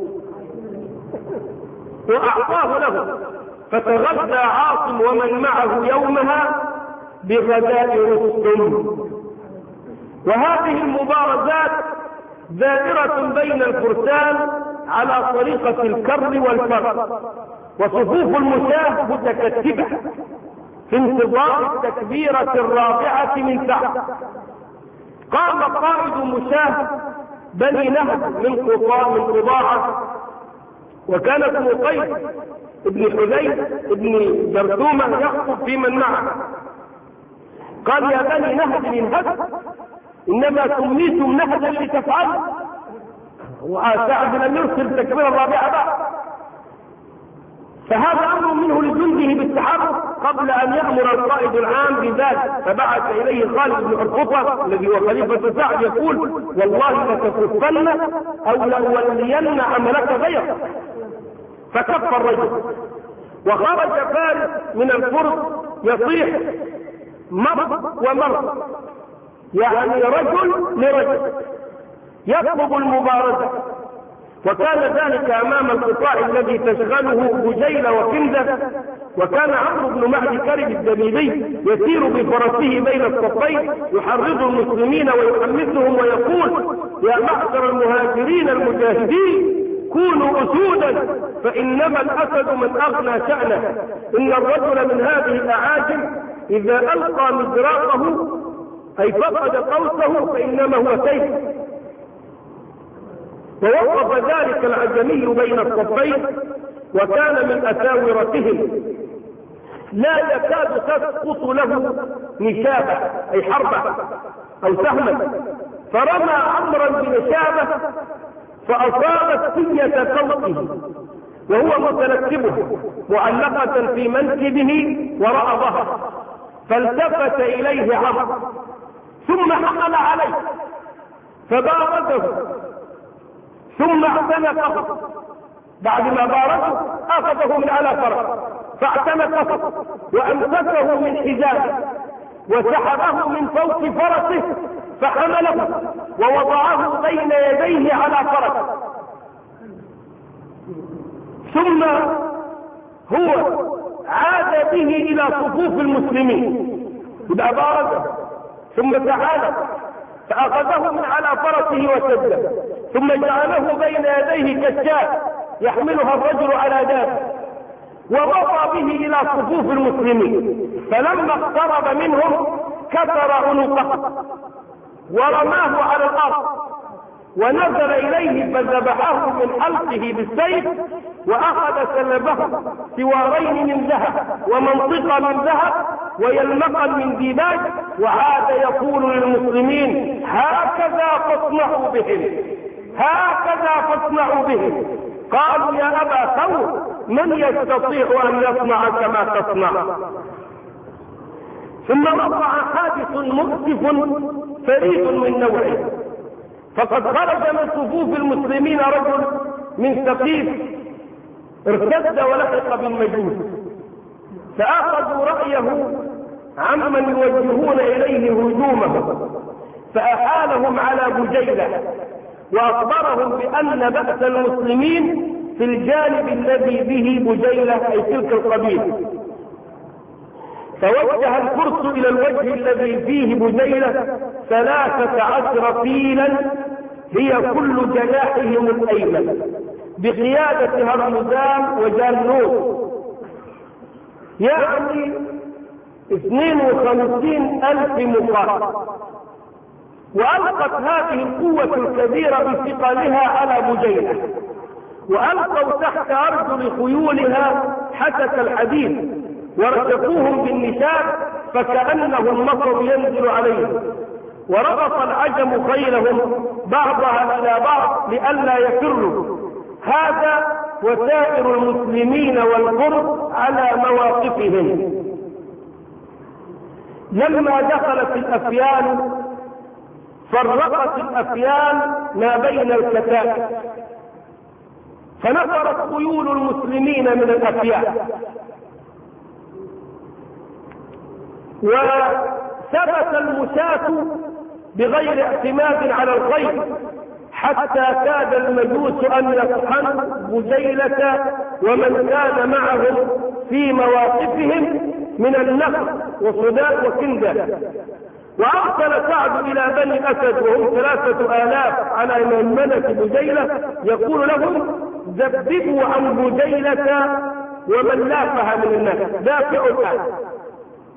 وأعطاه له. فتغدى عاصم ومن معه يومها بغداء رستم. وهذه المبارزات دائرة بين الفرسان على طريقة الكر والفر، وصفوف المشاة متكتبة، في انتظار التكبيرة الرابعة من تحت. قام قائد مشاه بني نهب من قضاعة، وكان ابن قيس ابن حذيف ابن جرثومة يخطب في من معه. قال: يا بني نهب انهب، انما سميتم نهبا لتفعلوا. وسعد لم يرسل التكبيرة الرابعة بعد، فهذا امر منه لجنده بالتحرك قبل ان يامر القائد العام بذلك. فبعث اليه خالد بن عرقطة الذي هو خليفة سعد يقول: والله لتكفن او لأولين عملك غيرك. فكف الرجل، وخرج فارس من الفرس يصيح مر ومر، يعني رجل لرجل يطلب المبارزة. وكان ذلك امام القطاع الذي تشغله بجيلة وكندة. وكان عمرو بن معدي كرب الدبيبي يسير بفرسه بين الصفين يحرض المسلمين ويحمسهم ويقول: يا معشر المهاجرين المجاهدين، كونوا اسودا، فانما الاسد من اغنى شأنه. ان الرجل من هذه الاعاجم اذا القى مزراقه اي فقد قوسه فانما هو سيف. ووقف ذلك العجمي بين الصفين، وكان من أساورتهم، لا يكاد تسقط له نشابة أي حربة أو سهمة، فرمى عمرا بنشابة فأصابت سية صوته وهو متلكبه معلقة في منكبه وراء ظهره، فالتفت إليه عمرو ثم حمل عليه فبارزه، ثم اعتنقه. بعد ما بارزه اخذه من على فرس فاعتنقه وامسكه من حجابه وسحبه من فوق فرسه فحمله ووضعه بين يديه على فرس. ثم هو عاد به الى صفوف المسلمين، اذا بارزه ثم تعالى فأخذه من على فرسه وسده، ثم جعله بين يديه كالشاة يحملها الرجل على دابه، ومضى به إلى صفوف المسلمين. فلما اقترب منهم كسر عنقه ورماه على الأرض، ونزل إليه فذبحه من حلقه بالسيف، وأخذ سلبه سوارين من ذهب ومنطقة من ذهب ويلمقا من ديباج، وعاد يقول للمسلمين: هكذا فاصنعوا بهم، هكذا فاصنعوا بهم. قالوا: يا أبا ثور، من يستطيع أن يصنع كما تصنع؟ ثم وقع حادث مؤسف فريد من نوعه، فقد خرج من صفوف المسلمين رجل من ثقيف ارتد ولحق بالمجوس، فأخذوا رأيه عمن يوجهون إليه هجومه، فأحالهم على بجيلة وأخبرهم بأن بأس المسلمين في الجانب الذي به بجيلة أي تلك القبيلة. فوجه الفرس إلى الوجه الذي فيه بجيلة 13 فيلا هي كل جناحهم الأيمن بقيادة هرمزان وجالوت، يعني 52,000 مقاتل. وألقت هذه القوة الكبيرة بثقلها على بجيلة، وألقوا تحت أرجل خيولها حسك الحديد ورشقوهم بالنشاب فكأنه المطر ينزل عليهم، وربط العجم خيلهم بعضها إلى بعض لئلا يفروا. هذا وسائر المسلمين والقرب على مواقفهم. لما دخلت الأفيال فرقت الأفيال ما بين الكتائب، فنفرت خيول المسلمين من الأفيال، وثبت المشاة بغير اعتماد على الخيل، حتى كاد المجوس أن يطحنوا بجيلة ومن كان معهم في مواقفهم من النخل وصداء وكندة. وأرسل سعد إلى بني أسد وهم 3,000 على ميمنة بجيلة يقول لهم: ذبذبوا عن بجيلة ومن لافها من الناس، دافعوا الآن.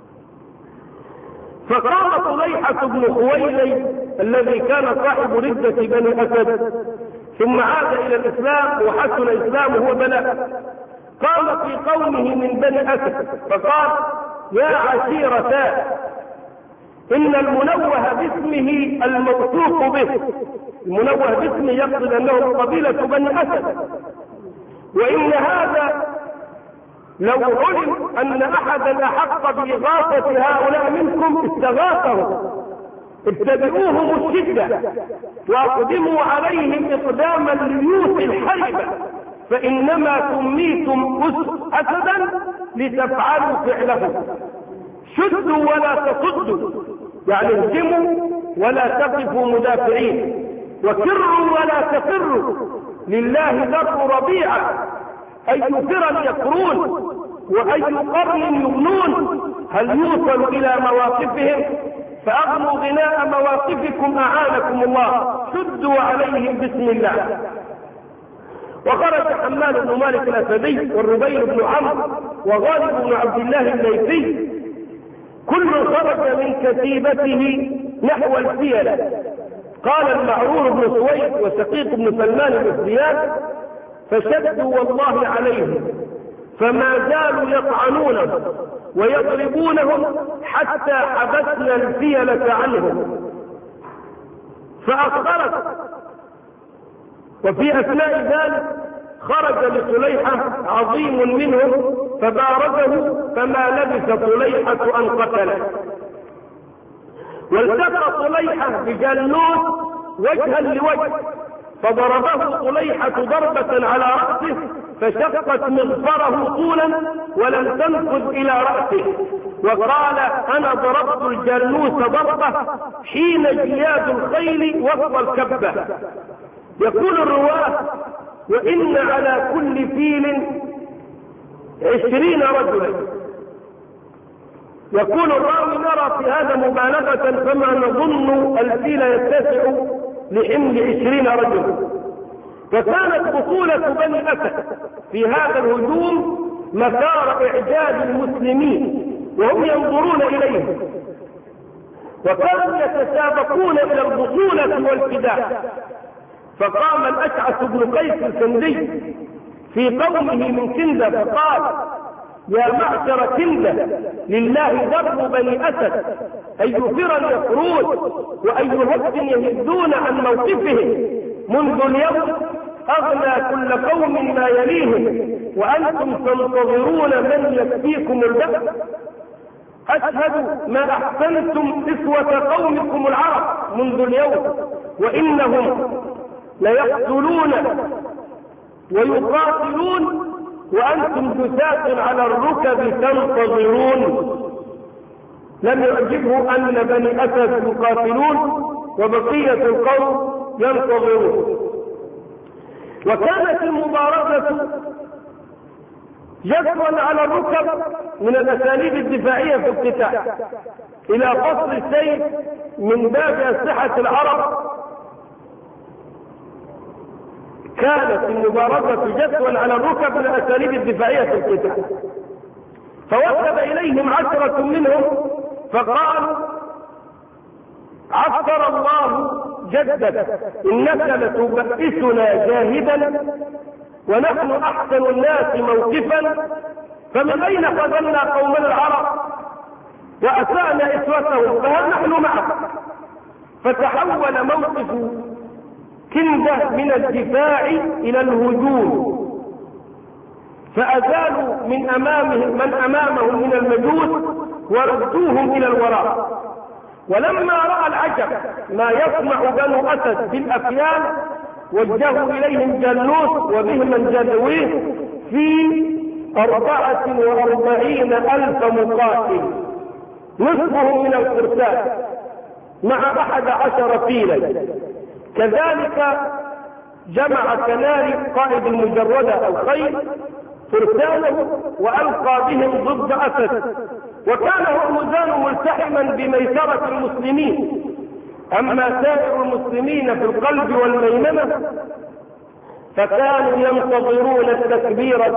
فقام طليحة بن خويلد الذي كان صاحب ردة بني أسد ثم عاد إلى الإسلام وحسن إسلامه وبلغ، قام في قومه من بني أسد فقال: يا عشيرتاه، إن المنوه باسمه الموثوق به، المنوه باسمه يقصد أنه قبيلة بني أسد، وإن هذا لو علم أن أحدا أحق بإغاثة هؤلاء منكم استغاثهم، اتبعوهم الشدة وأقدموا عليهم إقداما ليوث الحربة، فإنما سميتم أسدا لتفعلوا فعله. شدوا ولا تصدوا، يعني اهزموا ولا تقفوا مدافعين، وسروا ولا تفروا، لله در ربيعة، أي فرا يكرون وأي قرن يغنون، هل يوصل إلى مواقفهم؟ فأغنوا غناء مواقفكم أعانكم الله، شدوا عليهم بسم الله. وخرج حماد بن مالك الأسدي والربيع بن عمرو وغالب بن عبد الله الليثي، كل خرج من كتيبته نحو الفيلة. قال المعرور بن سويد وشقيق بن سلمان بن زياد: فشدوا والله عليهم فما زالوا يطعنونهم ويضربونهم حتى حبسنا الفيلة عنهم فأخبرت. وفي أثناء ذلك خرج لطليحة عظيم منهم فبارزه، فما لبث طليحة أن قتله. والتقى طليحة بجالوت وجها لوجه، فضربه طليحة ضربة على رأسه فشقت مغفره طولا ولم تنفذ إلى رأسه، وقال: أنا ضربت الجالوت ضربة حين جياد الخيل وسط الكبة. يقول الرواة: وإن على كل فيل 20 رجلا. يقول الراوي: نرى في هذا مبالغة، فما نظن الفيل يتسع لحمل 20 رجلا. فكانت بطولة بني أسد في هذا الهجوم مسار إعجاب المسلمين وهم ينظرون إليهم، وكانوا يتسابقون إلى البطولة والفداء. فقام الأشعث بن قيس الكندي في قومه من كندة فقال: يا معشر كندة، لله در بني أسد، أي فرا يفرون وأي هد يهدون عن موقفهم، منذ اليوم أغنى كل قوم ما يليهم، وأنتم تنتظرون من يكفيكم البأس. أشهد ما أحسنتم إسوة قومكم العرب منذ اليوم، وإنهم ليقتلون ويقاتلون وأنتم جثاة على الركب تنتظرون. لم يعجبه أن بني أسد يقاتلون وبقية القوم ينتظرون. وكانت المبارزة جدوا على الركب من الأساليب الدفاعية في القتال، إلى قصر السيف من باب أسلحة العرب. كانت المبارزة جدوا على الركب من الأساليب الدفاعية في القتال. فوثب إليهم 10 منهم فقالوا: عفر الله جدك، إنك لتبئسنا جاهدا ونحن أحسن الناس موقفا، فمن أين خذلنا قومنا العرب وأسأنا إسوتهم، فهل نحن معك؟ فتحول موقف كندة من الدفاع إلى الهجوم، فأزالوا من أمامهم من المجوس وردوهم إلى الوراء. ولما رأى العجب ما يصنع بنو أسد بالأفيال، وجهوا إليهم جالوت وبهم جدويه في 44,000 مقاتل، نصفهم من الفرسان مع 11 فيلا. كذلك جمع كناري قائد المجردة أو خيل فرسانه وألقى بهم ضد أسد، وكان هرمزان ملتحما بميسرة المسلمين. أما سائر المسلمين في القلب والميمنة فكانوا ينتظرون التكبيرة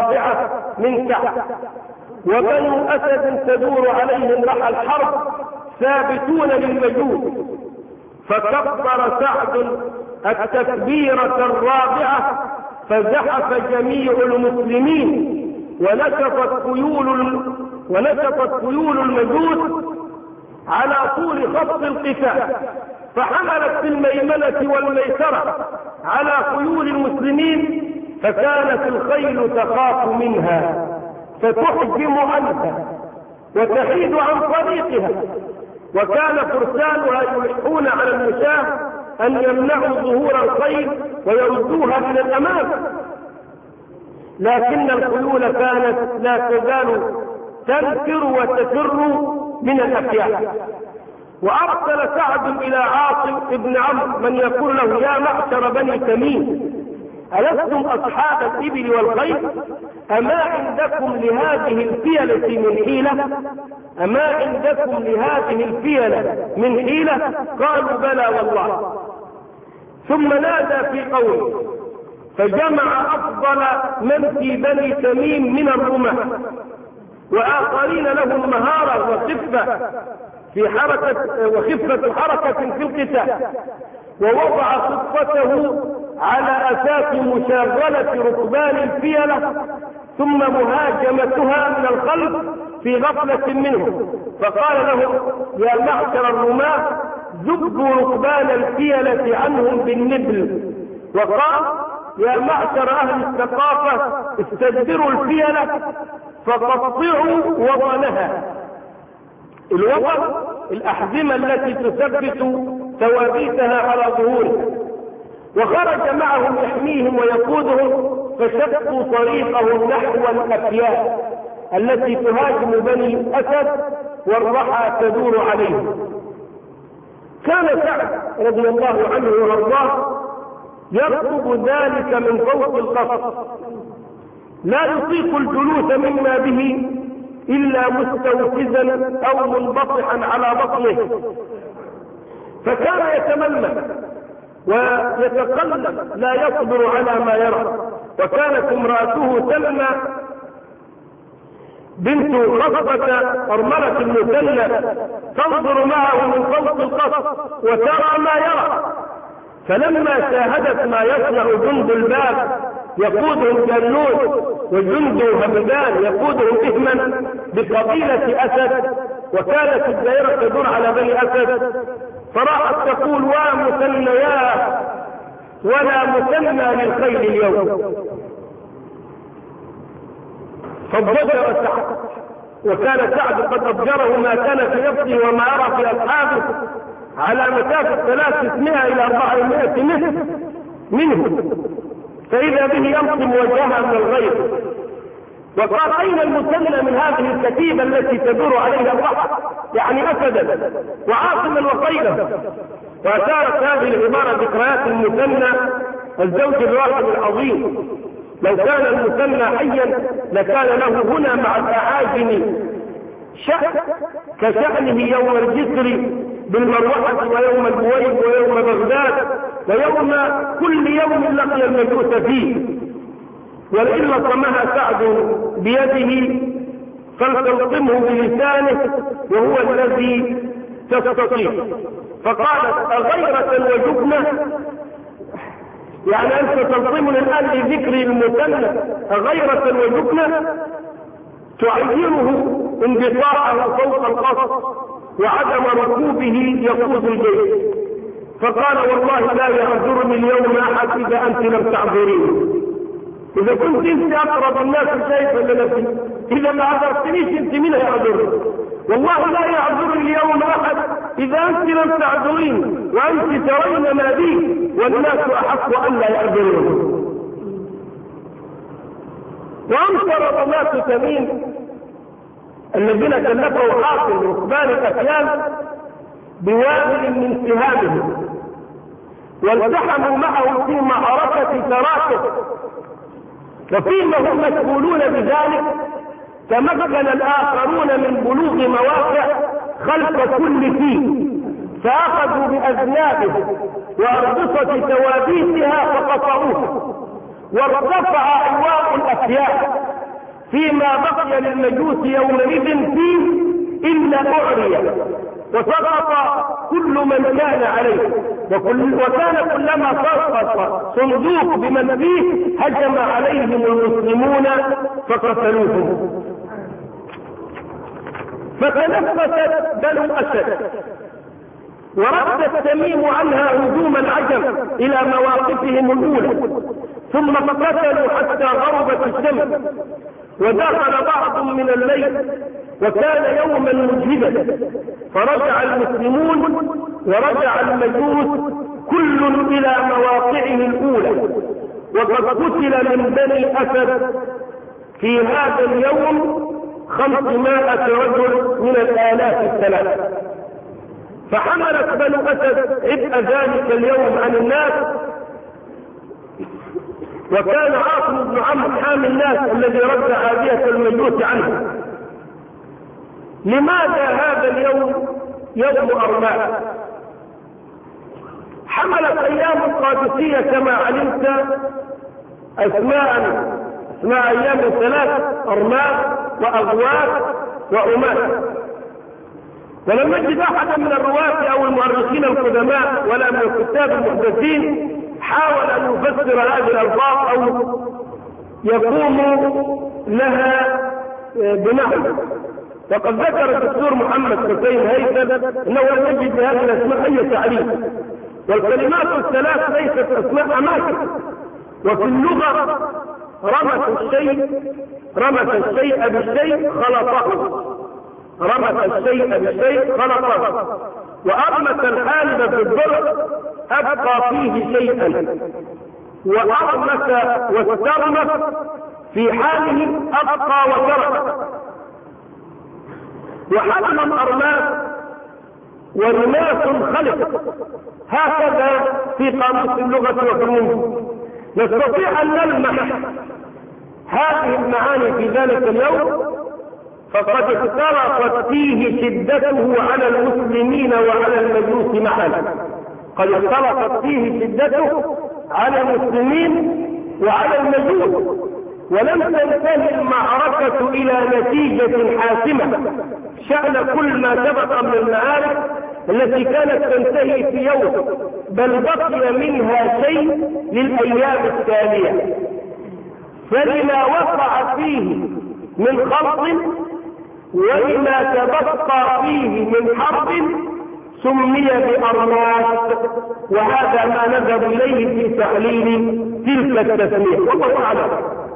الرابعة من تحت، وبنو أسد تدور عليهم رحى الحرب ثابتون للمجوس. فكبر سعد التكبيرة الرابعة فزحف جميع المسلمين ونشطت خيول المجوس على طول خط القتال، فحملت في الميمنة والميسرة على خيول المسلمين، فكانت الخيل تخاف منها فتحجم عنها وتحيد عن طريقها، وكان فرسانها يلحون على المشاة أن يمنعوا ظهور الخيل ويردوها من الأمام، لكن الخيول كانت لا تزال تنفر وتفر من الأفياء. وأرسل سعد إلى عاصم بن عمرو من يقول له: يا معشر بني تميم، ألستم أصحاب الإبل والخيل؟ أما عندكم لهذه الفيلة من حيلة؟ أما عندكم لهذه الفيلة من حيلة؟ قالوا: بلى والله. ثم نادى في قوله فجمع أفضل من في بني تميم من الرماة وآخرين لهم مهارة وخفة حركة في القتال، ووضع خطته على أساس مشاغلة ركبان الفيلة ثم مهاجمتها من الخلف في غفلة منهم، فقال لهم: يا معشر الرماة، ذبوا ركبان الفيلة عنهم بالنبل. وقال: يا معشر أهل الثقافة، استدبروا الفيلة فقطعوا وطنها. الوطن الأحزمة التي تثبت ثوابيتها على ظهورها. وخرج معهم يحميهم ويقودهم، فشقوا طريقهم نحو الأفياء التي تهاجم بني أسد والرحى تدور عليهم. كان سعد رضي الله عنه وارضاه يركض ذلك من فوق القصر، لا يطيق الجلوس مما به إلا مستوفزا أو منبطحا على بطنه، فكان يتململ ويتقلب لا يصبر على ما يرى. وكانت امرأته سلمى بنت خصبة أرملة المثنى تنظر معه من فوق القصر وترى ما يرى، فلما شاهدت ما يصنع جند الباب يقودهم جنود وجند همدان يقودهم إثما بقبيلة أسد، وكانت الدائرة تدور على بني أسد، فراحت تقول: ومثنياه ولا مثنى للخيل اليوم. فضجر سعد، وكان سعد قد أضجره ما كان في نفسه وما أرى في أصحابه على مسافة 300 إلى 400 متر منه، فإذا به ينصب وجهها من الغيظ. وقال: أين المثنى من هذه الكتيبة التي تدور عليها البحر؟ يعني أسدا وعاصما وخيلا. وأشارت هذه العبارة ذكريات المثنى الزوج الراحل العظيم. لو كان المثنى حيا لكان له هنا مع الأعاجم شأن كشأنه يوم الجسر بالمروحة ويوم البويب ويوم بغداد ويوم كل يوم لقي المجوس فيه. ولئن لطمها سعد بيده فلتلطمه بلسانه وهو الذي تستطيع. فقالت: أغيرة وجبنة، يعني أنت تلطمني الآن بذكر المثنى أغيرة وجبنة، تعيره انبطاحه فوق القصر وعدم ركوبه يقود الجيش. فقال: والله لا يعذرني اليوم أحد إذا أنت لم تعذريني. إذا كنت أنت أقرب الناس شيئا لنفسي، إذا ما عذرتنيش أنت من يعذرني؟ والله لا يعذرني اليوم أحد إذا أنت لم تعذريني، وأنت ترين ما بي والناس أحق أن لا يعذروني. وأنكر رماة تميم الذين كلفوا حاصل ركبان الأفيال بوابل من سهامهم، والتحموا معه في معركة تراكب، وفيما هم مشغولون بذلك تمكن الآخرون من بلوغ مواقع خلف كل فيه، فأخذوا بأذنابه وأربطة توابيتها فقطعوها، وارتفع ألواء الأفيال فيما بقي للمجوس يومئذ فيه إلا أعري، وسقط كل من كان عليه، وكان كلما سقط صندوق بمن فيه هجم عليهم المسلمون فقتلوهم. فتنفست بنو أسد ورد تميم عنها هجوم العجم إلى مواقفهم الأولى، ثم قتلوا حتى غربت الشمس ودخل بعض من الليل، وكان يوما مجهدا، فرجع المسلمون ورجع المجوس كل إلى مواقعه الأولى. وقد قتل من بني أسد في هذا اليوم 500 رجل من الآلاف الثلاث. فحملت بنو أسد عبء ذلك اليوم عن الناس، وكان عاصم بن عمرو حامي الناس الذي رد عادية المجوس عنه. لماذا هذا اليوم يوم أرماء؟ حملت أيام القادسية كما علمت أسماء أيام 3: أرماء وأغواث وأمات. ولم نجد أحدا من الرواة أو المؤرخين القدماء ولا من الكتاب المحدثين حاول أن يفسر هذه الألفاظ أو يقوم لها بمعنى. وقد ذكر الدكتور محمد حسين هيثم أنه لم يجد هذه الأسماء أي تعريف، والكلمات الثلاث ليست أسماء أماكن. وفي اللغة رمت الشيء بالشيء خلطه، وأرمت الحالب في الضرع أبقى فيه شيئا، وأرمت واسترمت في حاله أبقى وترك. وحمل أرمات ورماس خلق، هكذا في قاموس اللغة وفنون. نستطيع أن نلمح هذه المعاني في ذلك اليوم، فقد اختلطت فيه شدته على المسلمين وعلى المجوس معا. قد اختلطت فيه شدته على المسلمين وعلى المجوس، ولم تنتهي المعركة إلى نتيجة حاسمة شأن كل ما سبق من المعارك التي كانت تنتهي في يوم، بل بقي منها شيء للأيام التالية. فلما وقع فيه من خلط ولما تبقى فيه من حرب سمي بأرمات، وهذا ما نذهب إليه في تحليل تلك التسمية، والله أعلم.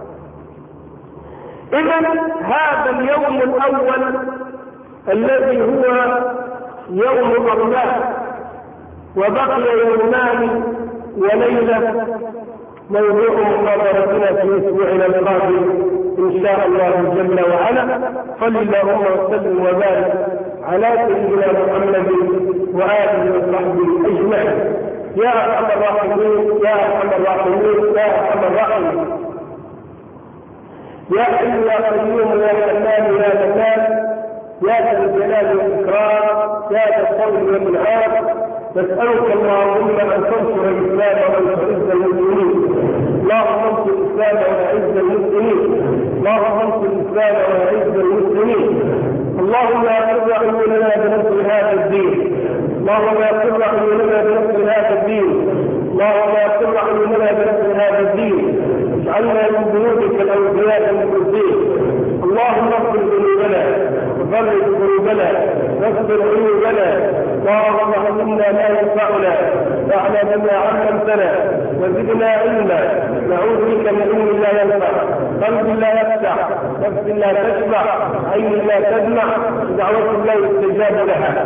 إذن هذا اليوم الأول الذي هو يوم أرمات، وبقي يومان وليلة، موضوع محاضرتنا في أسبوعنا القادم إن شاء الله جل وعلا. صل اللهم وسلم وبارك على سيدنا محمد وآله وصحبه أجمعين. يا أرحم الراحمين، يا أرحم الراحمين، يا أرحم الراحمين، يا حي يا قيوم يا حنان يا منان، يا ذا الجلال والإكرام، يا ذا الفضل والإنعام. نسألك اللهم أن تنصر الإسلام وأن تعز المسلمين. اللهم انصر الإسلام وأعز المسلمين، اللهم انصر الإسلام وأعز المسلمين. اللهم أقر عيوننا بنصر هذا الدين، اللهم أقر عيوننا بنصر هذا الدين، اللهم أقر عيوننا بنصر هذا الدين. اجعلنا من جنودك الأولياء المخلصين. اللهم اغفر ذنوبنا وفرج ذنوبنا واغفر عيوبنا، اللهم علمنا ما ينفعنا واعلم ما علمتنا وزدنا علما. نعوذ بك من علم لا ينفع، قلب لا يفتح، نفس لا تشبع، عين لا تدمع، دعوة لا يستجاب لها.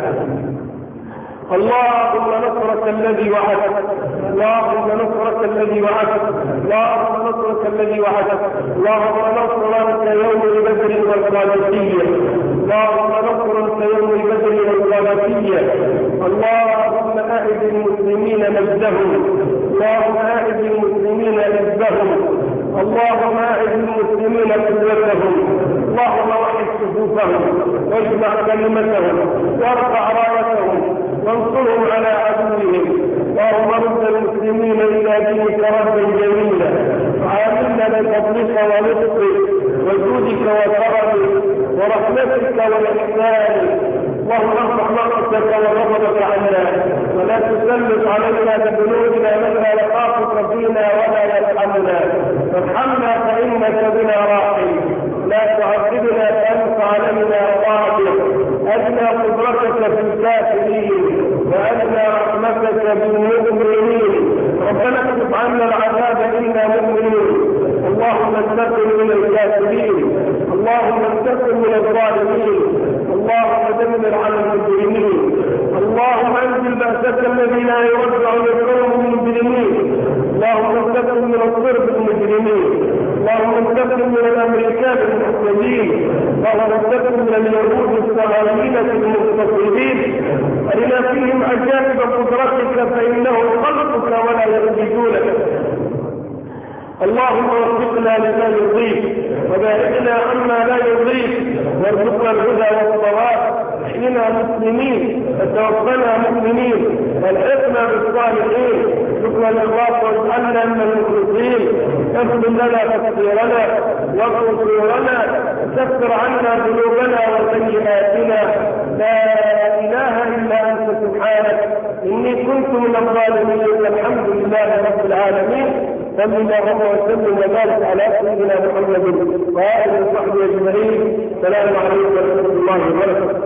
اللهم نصرك الذي وعدت، اللهم نصرك الذي وعدت، اللهم نصرك الذي وعدت. اللهم نصرك يوم بدر والقادسية، اللهم نصرك يوم بدر والقادسية. اللهم أعد المسلمين مجدهم، اللهم أعد المسلمين عزهم، اللهم أعد المسلمين قوتهم، اللهم وحد صفوفهم واجمع كلمتهم وارفع رايتهم وانصرهم على عدوهم. اللهم رد المسلمين الى دينك ردا جميلا، وعاملنا بفضلك ورزقك وجودك وكرمك ورحمتك واحسانك. اللهم ارفع رحمتك وغضبك عنا، ولا تسلط علينا بذنوبنا من لا يخافك فينا ولا يرحمنا، ارحمنا فإنك بنا راحم، لا تعذبنا فأنت علينا قادر، أدنى قدرتك في الكافرين وأدنى رحمتك بالمؤمنين، ربنا اكشف عنا العذاب إنا مؤمنون، اللهم انتقم من الكافرين، اللهم انتقم من الظالمين، اللهم دمر على المجرمين، اللهم انزل بأسك الذي لا يرد عن القوم المجرمين، اللهم انتقم من الصرف المجرمين، اللهم انتقم من الامريكان المحتجين، اللهم انتقم من اليهود الصهاينة المستقيمين، ارنا فيهم عجائب قدرتك فانهم خلقك ولا يرجدونك، اللهم وفقنا لما يرضيك وباركنا عما لا يرضيك، وارزقنا الهدى والصواب، احينا مسلمين وتوفنا مؤمنين، والحقنا بالصالحين، ارزقنا الاخلاص واجعلنا من المخلصين، اغفر لنا تقصيرنا واغفر ذنوبنا، كفر عنا ذنوبنا وسيئاتنا، لا اله الا انت سبحانك اني كنت من الظالمين، والحمد لله رب العالمين، صلى الله وسلم وبارك على سيدنا محمد وآله وصحبه أجمعين. السلام عليكم ورحمة الله وبركاته.